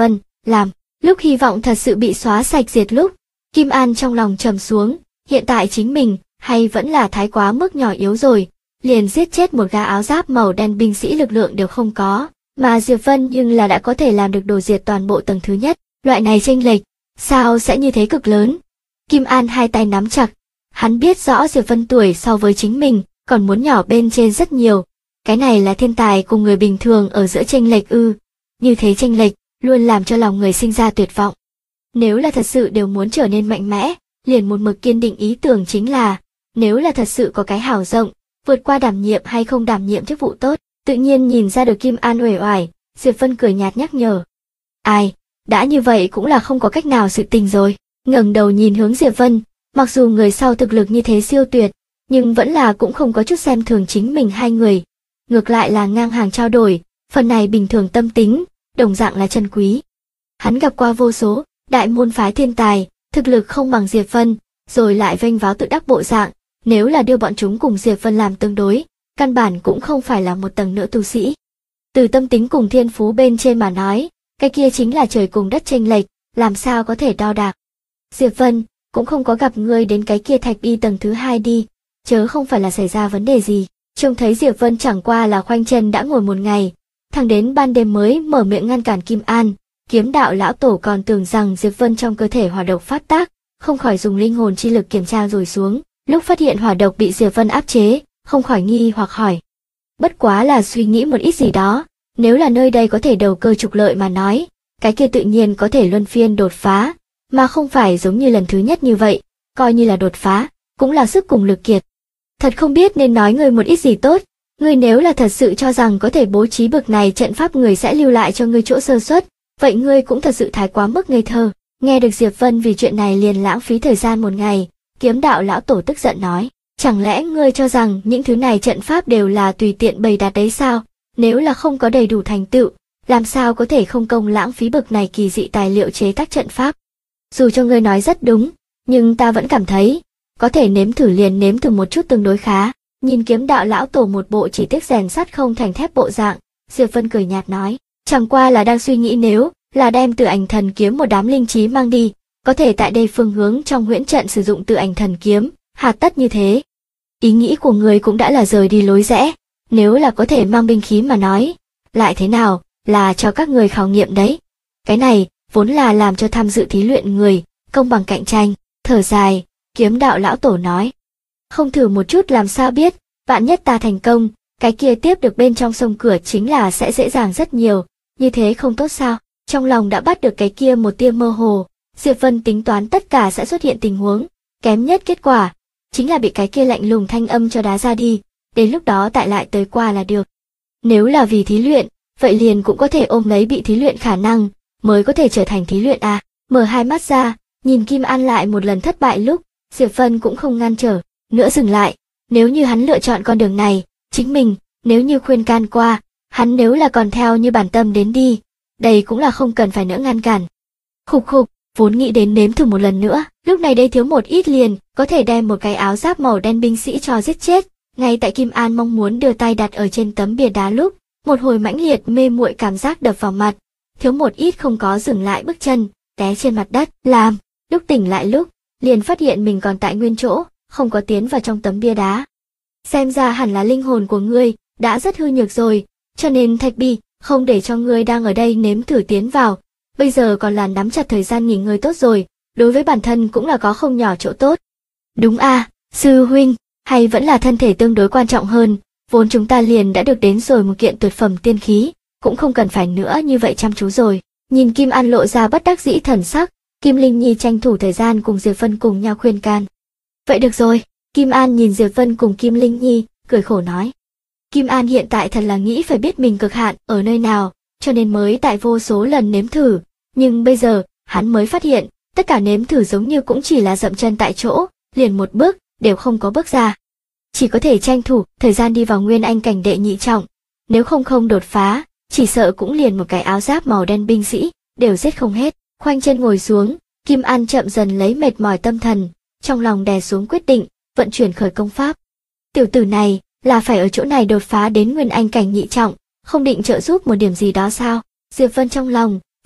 làm. Lúc hy vọng thật sự bị xóa sạch diệt lúc, Kim An trong lòng trầm xuống, hiện tại chính mình, hay vẫn là thái quá mức nhỏ yếu rồi, liền giết chết một gã áo giáp màu đen binh sĩ lực lượng đều không có, mà Diệp Vân nhưng là đã có thể làm được đồ diệt toàn bộ tầng thứ nhất, loại này chênh lệch, sao sẽ như thế cực lớn? Kim An hai tay nắm chặt, hắn biết rõ Diệp Vân tuổi so với chính mình, còn muốn nhỏ bên trên rất nhiều, cái này là thiên tài cùng người bình thường ở giữa chênh lệch ư, như thế chênh lệch, luôn làm cho lòng người sinh ra tuyệt vọng. Nếu là thật sự đều muốn trở nên mạnh mẽ, liền một mực kiên định ý tưởng chính là, nếu là thật sự có cái hào rộng, vượt qua đảm nhiệm hay không đảm nhiệm chức vụ tốt, tự nhiên nhìn ra được Kim An uể oải, Diệp Vân cười nhạt nhắc nhở. Ai, đã như vậy cũng là không có cách nào sự tình rồi, ngẩng đầu nhìn hướng Diệp Vân, mặc dù người sau thực lực như thế siêu tuyệt, nhưng vẫn là cũng không có chút xem thường chính mình hai người, ngược lại là ngang hàng trao đổi, phần này bình thường tâm tính, đồng dạng là chân quý. Hắn gặp qua vô số đại môn phái thiên tài, thực lực không bằng Diệp Vân, rồi lại vênh váo tự đắc bộ dạng, nếu là đưa bọn chúng cùng Diệp Vân làm tương đối, căn bản cũng không phải là một tầng nữa tu sĩ. Từ tâm tính cùng thiên phú bên trên mà nói, cái kia chính là trời cùng đất chênh lệch, làm sao có thể đo đạc. Diệp Vân, cũng không có gặp ngươi đến cái kia thạch y tầng thứ 2 đi, chớ không phải là xảy ra vấn đề gì. Trông thấy Diệp Vân chẳng qua là khoanh chân đã ngồi một ngày, thẳng đến ban đêm mới mở miệng ngăn cản Kim An, Kiếm đạo lão tổ còn tưởng rằng Diệp Vân trong cơ thể hỏa độc phát tác, không khỏi dùng linh hồn chi lực kiểm tra rồi xuống, lúc phát hiện hỏa độc bị Diệp Vân áp chế, không khỏi nghi hoặc hỏi. Bất quá là suy nghĩ một ít gì đó, nếu là nơi đây có thể đầu cơ trục lợi mà nói, cái kia tự nhiên có thể luân phiên đột phá, mà không phải giống như lần thứ nhất như vậy, coi như là đột phá, cũng là sức cùng lực kiệt. Thật không biết nên nói ngươi một ít gì tốt, ngươi nếu là thật sự cho rằng có thể bố trí bực này trận pháp người sẽ lưu lại cho ngươi chỗ sơ suất, vậy ngươi cũng thật sự thái quá mức ngây thơ. Nghe được Diệp Vân vì chuyện này liền lãng phí thời gian một ngày, Kiếm đạo lão tổ tức giận nói, chẳng lẽ ngươi cho rằng những thứ này trận pháp đều là tùy tiện bày đặt đấy sao? Nếu là không có đầy đủ thành tựu, làm sao có thể không công lãng phí bực này kỳ dị tài liệu chế tác trận pháp? Dù cho ngươi nói rất đúng, nhưng ta vẫn cảm thấy, có thể nếm thử liền nếm thử một chút tương đối khá. Nhìn Kiếm đạo lão tổ một bộ chỉ tiếc rèn sắt không thành thép bộ dạng, Diệp Vân cười nhạt nói, chẳng qua là đang suy nghĩ nếu là đem Tử Ảnh Thần Kiếm một đám linh trí mang đi, có thể tại đây phương hướng trong huyễn trận sử dụng Tử Ảnh Thần Kiếm, hà tất như thế. Ý nghĩ của người cũng đã là rời đi lối rẽ, nếu là có thể mang binh khí mà nói, lại thế nào, là cho các người khảo nghiệm đấy. Cái này, vốn là làm cho tham dự thí luyện người, công bằng cạnh tranh, thở dài, Kiếm đạo lão tổ nói. Không thử một chút làm sao biết, vạn nhất ta thành công, cái kia tiếp được bên trong sông cửa chính là sẽ dễ dàng rất nhiều, như thế không tốt sao? Trong lòng đã bắt được cái kia một tia mơ hồ, Diệp Vân tính toán tất cả sẽ xuất hiện tình huống, kém nhất kết quả, chính là bị cái kia lạnh lùng thanh âm cho đá ra đi, đến lúc đó tại lại tới qua là được. Nếu là vì thí luyện, vậy liền cũng có thể ôm lấy bị thí luyện khả năng, mới có thể trở thành thí luyện à. Mở hai mắt ra, nhìn Kim An lại một lần thất bại lúc, Diệp Vân cũng không ngăn trở, nữa dừng lại, nếu như hắn lựa chọn con đường này, chính mình, nếu như khuyên can qua, hắn nếu là còn theo như bản tâm đến đi, đây cũng là không cần phải nữa ngăn cản. Khục khục, vốn nghĩ đến nếm thử một lần nữa, lúc này đây thiếu một ít liền, có thể đem một cái áo giáp màu đen binh sĩ cho giết chết, ngay tại Kim An mong muốn đưa tay đặt ở trên tấm bia đá lúc, một hồi mãnh liệt mê muội cảm giác đập vào mặt, thiếu một ít không có dừng lại bước chân, té trên mặt đất, làm, lúc tỉnh lại lúc, liền phát hiện mình còn tại nguyên chỗ, không có tiến vào trong tấm bia đá. Xem ra hẳn là linh hồn của ngươi đã rất hư nhược rồi, cho nên Thạch Bi không để cho ngươi đang ở đây nếm thử tiến vào, bây giờ còn là nắm chặt thời gian nghỉ ngơi tốt rồi, đối với bản thân cũng là có không nhỏ chỗ tốt. Đúng a, sư huynh, hay vẫn là thân thể tương đối quan trọng hơn, vốn chúng ta liền đã được đến rồi một kiện tuyệt phẩm tiên khí, cũng không cần phải nữa như vậy chăm chú rồi. Nhìn Kim An lộ ra bất đắc dĩ thần sắc, Kim Linh Nhi tranh thủ thời gian cùng Diệp Vân cùng nhau khuyên can. Vậy được rồi, Kim An nhìn Diệp Vân cùng Kim Linh Nhi, cười khổ nói. Kim An hiện tại thật là nghĩ phải biết mình cực hạn ở nơi nào, cho nên mới tại vô số lần nếm thử, nhưng bây giờ, hắn mới phát hiện, tất cả nếm thử giống như cũng chỉ là dậm chân tại chỗ, liền một bước, đều không có bước ra. Chỉ có thể tranh thủ, thời gian đi vào Nguyên Anh cảnh đệ nhị trọng, nếu không đột phá, chỉ sợ cũng liền một cái áo giáp màu đen binh sĩ, đều giết không hết. Khoanh chân ngồi xuống, Kim An chậm dần lấy mệt mỏi tâm thần, trong lòng đè xuống quyết định, vận chuyển khởi công pháp. Tiểu tử này, là phải ở chỗ này đột phá đến Nguyên Anh cảnh nhị trọng, không định trợ giúp một điểm gì đó sao? Diệp Vân trong lòng,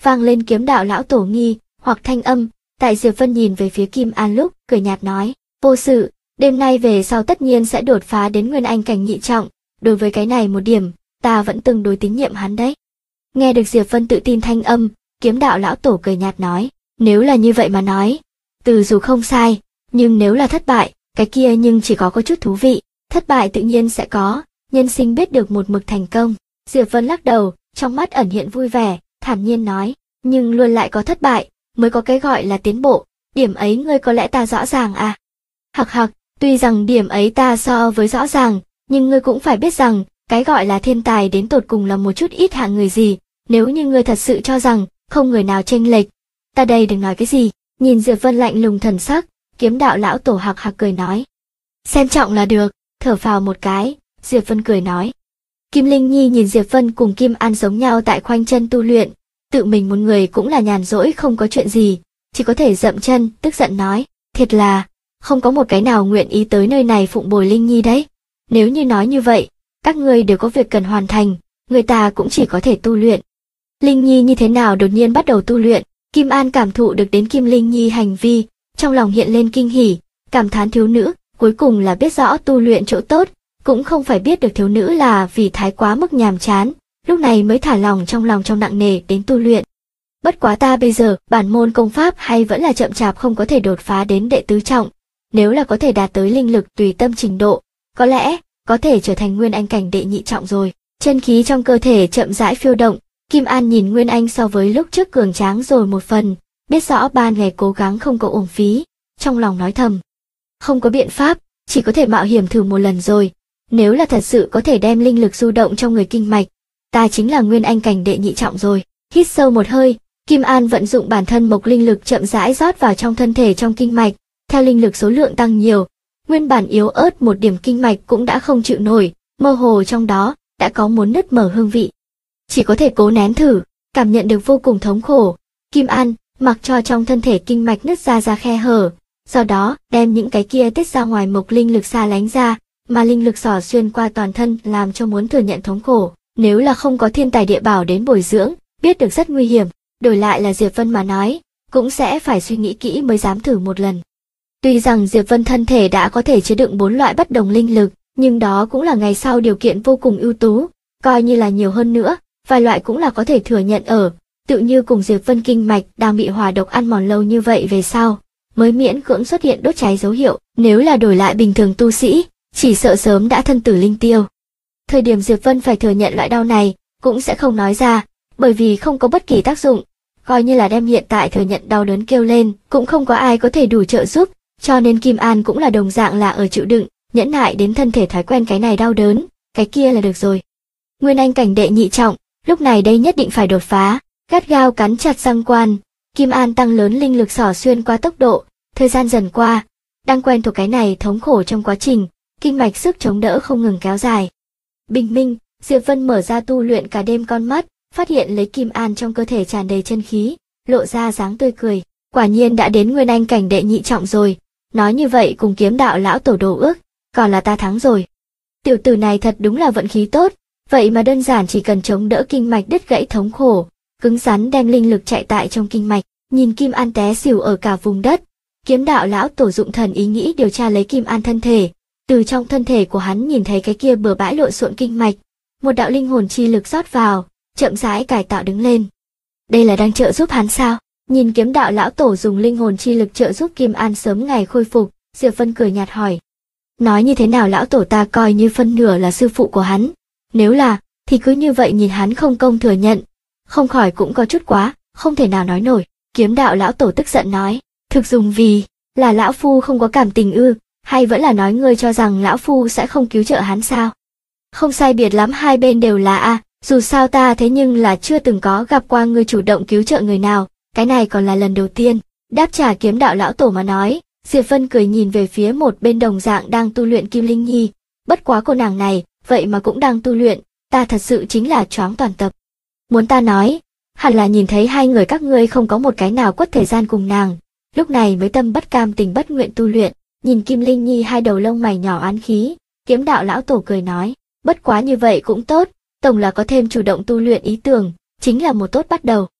vang lên kiếm đạo lão tổ nghi hoặc thanh âm. Tại Diệp Vân nhìn về phía Kim An lúc cười nhạt nói, vô sự, đêm nay về sau tất nhiên sẽ đột phá đến nguyên anh cảnh nhị trọng, đối với cái này một điểm, ta vẫn tương đối tín nhiệm hắn đấy. Nghe được Diệp Vân tự tin thanh âm, kiếm đạo lão tổ cười nhạt nói, nếu là như vậy mà nói, từ dù không sai, nhưng nếu là thất bại, cái kia nhưng chỉ có chút thú vị, thất bại tự nhiên sẽ có, nhân sinh biết được một mực thành công. Diệp Vân lắc đầu, trong mắt ẩn hiện vui vẻ, thản nhiên nói, nhưng luôn lại có thất bại, mới có cái gọi là tiến bộ, điểm ấy ngươi có lẽ ta rõ ràng à. Hặc hặc, tuy rằng điểm ấy ta so với rõ ràng, nhưng ngươi cũng phải biết rằng, cái gọi là thiên tài đến tột cùng là một chút ít hạng người gì, nếu như ngươi thật sự cho rằng, không người nào chênh lệch. Ta đây đừng nói cái gì, nhìn Diệp Vân lạnh lùng thần sắc, kiếm đạo lão tổ hặc hặc cười nói. Xem trọng là được, thở phào một cái, Diệp Vân cười nói. Kim Linh Nhi nhìn Diệp Vân cùng Kim An giống nhau tại khoanh chân tu luyện, tự mình một người cũng là nhàn rỗi không có chuyện gì, chỉ có thể dậm chân, tức giận nói, thiệt là, không có một cái nào nguyện ý tới nơi này phụng bồi Linh Nhi đấy. Nếu như nói như vậy, các ngươi đều có việc cần hoàn thành, người ta cũng chỉ có thể tu luyện. Linh Nhi như thế nào đột nhiên bắt đầu tu luyện, Kim An cảm thụ được đến Kim Linh Nhi hành vi, trong lòng hiện lên kinh hỉ, cảm thán thiếu nữ, cuối cùng là biết rõ tu luyện chỗ tốt, cũng không phải biết được thiếu nữ là vì thái quá mức nhàm chán, lúc này mới thả lòng trong nặng nề đến tu luyện. Bất quá ta bây giờ, bản môn công pháp hay vẫn là chậm chạp không có thể đột phá đến đệ tứ trọng, nếu là có thể đạt tới linh lực tùy tâm trình độ, có lẽ, có thể trở thành nguyên anh cảnh đệ nhị trọng rồi. Chân khí trong cơ thể chậm rãi phiêu động, Kim An nhìn Nguyên Anh so với lúc trước cường tráng rồi một phần, biết rõ 3 ngày cố gắng không có uổng phí, trong lòng nói thầm. Không có biện pháp, chỉ có thể mạo hiểm thử một lần rồi, nếu là thật sự có thể đem linh lực du động trong người kinh mạch, ta chính là Nguyên Anh cảnh đệ nhị trọng rồi. Hít sâu một hơi, Kim An vận dụng bản thân mộc linh lực chậm rãi rót vào trong thân thể trong kinh mạch, theo linh lực số lượng tăng nhiều, nguyên bản yếu ớt một điểm kinh mạch cũng đã không chịu nổi, mơ hồ trong đó đã có muốn nứt mở hương vị. Chỉ có thể cố nén thử, cảm nhận được vô cùng thống khổ. Kim An mặc cho trong thân thể kinh mạch nứt ra khe hở, sau đó đem những cái kia tiết ra ngoài mộc linh lực xa lánh ra, mà linh lực xỏ xuyên qua toàn thân làm cho muốn thừa nhận thống khổ. Nếu là không có thiên tài địa bảo đến bồi dưỡng, biết được rất nguy hiểm, đổi lại là Diệp Vân mà nói, cũng sẽ phải suy nghĩ kỹ mới dám thử một lần. Tuy rằng Diệp Vân thân thể đã có thể chứa đựng 4 loại bất đồng linh lực, nhưng đó cũng là ngày sau điều kiện vô cùng ưu tú, coi như là nhiều hơn nữa, vài loại cũng là có thể thừa nhận ở, tự như cùng Diệp Vân kinh mạch đang bị hỏa độc ăn mòn lâu như vậy về sau, mới miễn cưỡng xuất hiện đốt cháy dấu hiệu, nếu là đổi lại bình thường tu sĩ, chỉ sợ sớm đã thân tử linh tiêu. Thời điểm Diệp Vân phải thừa nhận loại đau này, cũng sẽ không nói ra, bởi vì không có bất kỳ tác dụng, coi như là đem hiện tại thừa nhận đau đớn kêu lên, cũng không có ai có thể đủ trợ giúp, cho nên Kim An cũng là đồng dạng là ở chịu đựng, nhẫn nại đến thân thể thói quen cái này đau đớn, cái kia là được rồi. Nguyên Anh cảnh đệ nhị trọng, lúc này đây nhất định phải đột phá, gắt gao cắn chặt răng quan, Kim An tăng lớn linh lực xỏ xuyên qua tốc độ, thời gian dần qua, đang quen thuộc cái này thống khổ trong quá trình, kinh mạch sức chống đỡ không ngừng kéo dài. Bình minh, Diệp Vân mở ra tu luyện cả đêm con mắt, phát hiện lấy Kim An trong cơ thể tràn đầy chân khí, lộ ra dáng tươi cười, quả nhiên đã đến Nguyên Anh cảnh đệ nhị trọng rồi, nói như vậy cùng kiếm đạo lão tổ đồ ước, còn là ta thắng rồi. Tiểu tử này thật đúng là vận khí tốt, vậy mà đơn giản chỉ cần chống đỡ kinh mạch đứt gãy thống khổ, cứng rắn đem linh lực chạy tại trong kinh mạch, nhìn Kim An té xỉu ở cả vùng đất, kiếm đạo lão tổ dụng thần ý nghĩ điều tra lấy Kim An thân thể, từ trong thân thể của hắn nhìn thấy cái kia bừa bãi lộn xộn kinh mạch, một đạo linh hồn chi lực rót vào, chậm rãi cải tạo đứng lên. Đây là đang trợ giúp hắn sao? Nhìn kiếm đạo lão tổ dùng linh hồn chi lực trợ giúp Kim An sớm ngày khôi phục, Diệp Vân cười nhạt hỏi. Nói như thế nào lão tổ ta coi như phân nửa là sư phụ của hắn, nếu là, thì cứ như vậy nhìn hắn không công thừa nhận, không khỏi cũng có chút quá, không thể nào nói nổi. Kiếm đạo lão tổ tức giận nói, thực dùng vì, là lão phu không có cảm tình ư, hay vẫn là nói ngươi cho rằng lão phu sẽ không cứu trợ hắn sao? Không sai biệt lắm hai bên đều là dù sao ta thế nhưng là chưa từng có gặp qua ngươi chủ động cứu trợ người nào, cái này còn là lần đầu tiên. Đáp trả kiếm đạo lão tổ mà nói, Diệp Vân cười nhìn về phía một bên đồng dạng đang tu luyện Kim Linh Nhi, bất quá cô nàng này, vậy mà cũng đang tu luyện, ta thật sự chính là choáng toàn tập. Muốn ta nói, hẳn là nhìn thấy hai người các ngươi không có một cái nào quất thời gian cùng nàng, lúc này mới tâm bất cam tình bất nguyện tu luyện. Nhìn Kim Linh Nhi hai đầu lông mày nhỏ án khí, kiếm đạo lão tổ cười nói, bất quá như vậy cũng tốt, tổng là có thêm chủ động tu luyện ý tưởng, chính là một tốt bắt đầu.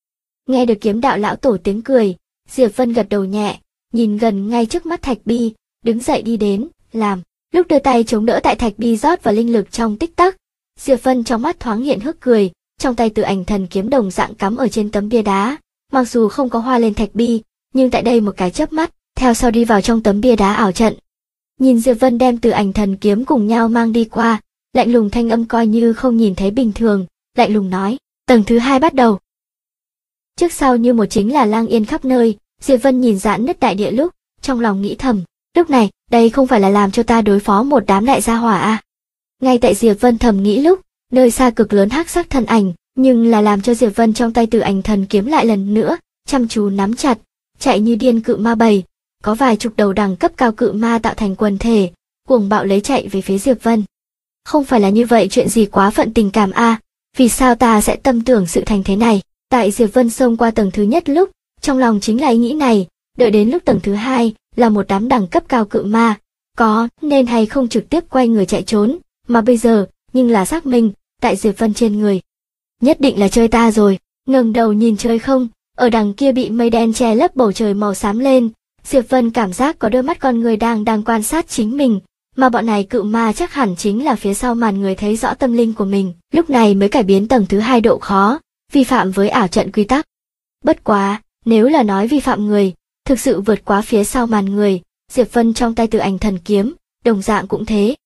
Nghe được kiếm đạo lão tổ tiếng cười, Diệp Vân gật đầu nhẹ, nhìn gần ngay trước mắt thạch bi, đứng dậy đi đến, làm. Lúc đưa tay chống đỡ tại thạch bi rót vào linh lực trong tích tắc, Diệp Vân trong mắt thoáng hiện hức cười, trong tay Tử Ảnh Thần kiếm đồng dạng cắm ở trên tấm bia đá, mặc dù không có hoa lên thạch bi, nhưng tại đây một cái chớp mắt, theo sau đi vào trong tấm bia đá ảo trận. Nhìn Diệp Vân đem Tử Ảnh Thần kiếm cùng nhau mang đi qua, lạnh lùng thanh âm coi như không nhìn thấy bình thường, lạnh lùng nói, tầng thứ 2 bắt đầu. Trước sau như một chính là lang yên khắp nơi, Diệp Vân nhìn giãn nứt đại địa lúc, trong lòng nghĩ thầm, lúc này, đây không phải là làm cho ta đối phó một đám đại gia hỏa à. Ngay tại Diệp Vân thầm nghĩ lúc, nơi xa cực lớn hắc sắc thân ảnh, nhưng là làm cho Diệp Vân trong tay Tử Ảnh Thần kiếm lại lần nữa, chăm chú nắm chặt, chạy như điên cự ma bầy, có vài chục đầu đẳng cấp cao cự ma tạo thành quần thể, cuồng bạo lấy chạy về phía Diệp Vân. Không phải là như vậy, chuyện gì quá phận tình cảm a, vì sao ta sẽ tâm tưởng sự thành thế này? Tại Diệp Vân xông qua tầng thứ nhất lúc, trong lòng chính là ý nghĩ này, đợi đến lúc tầng thứ 2 là một đám đẳng cấp cao cự ma, có nên hay không trực tiếp quay người chạy trốn, mà bây giờ, nhưng là xác minh, tại Diệp Vân trên người. Nhất định là chơi ta rồi, ngẩng đầu nhìn trời không, ở đằng kia bị mây đen che lấp bầu trời màu xám lên, Diệp Vân cảm giác có đôi mắt con người đang quan sát chính mình, mà bọn này cự ma chắc hẳn chính là phía sau màn người thấy rõ tâm linh của mình, lúc này mới cải biến tầng thứ 2 độ khó, vi phạm với ảo trận quy tắc. Bất quá, nếu là nói vi phạm người, thực sự vượt quá phía sau màn người, Diệp Vân trong tay Tử Ảnh Thần kiếm, đồng dạng cũng thế,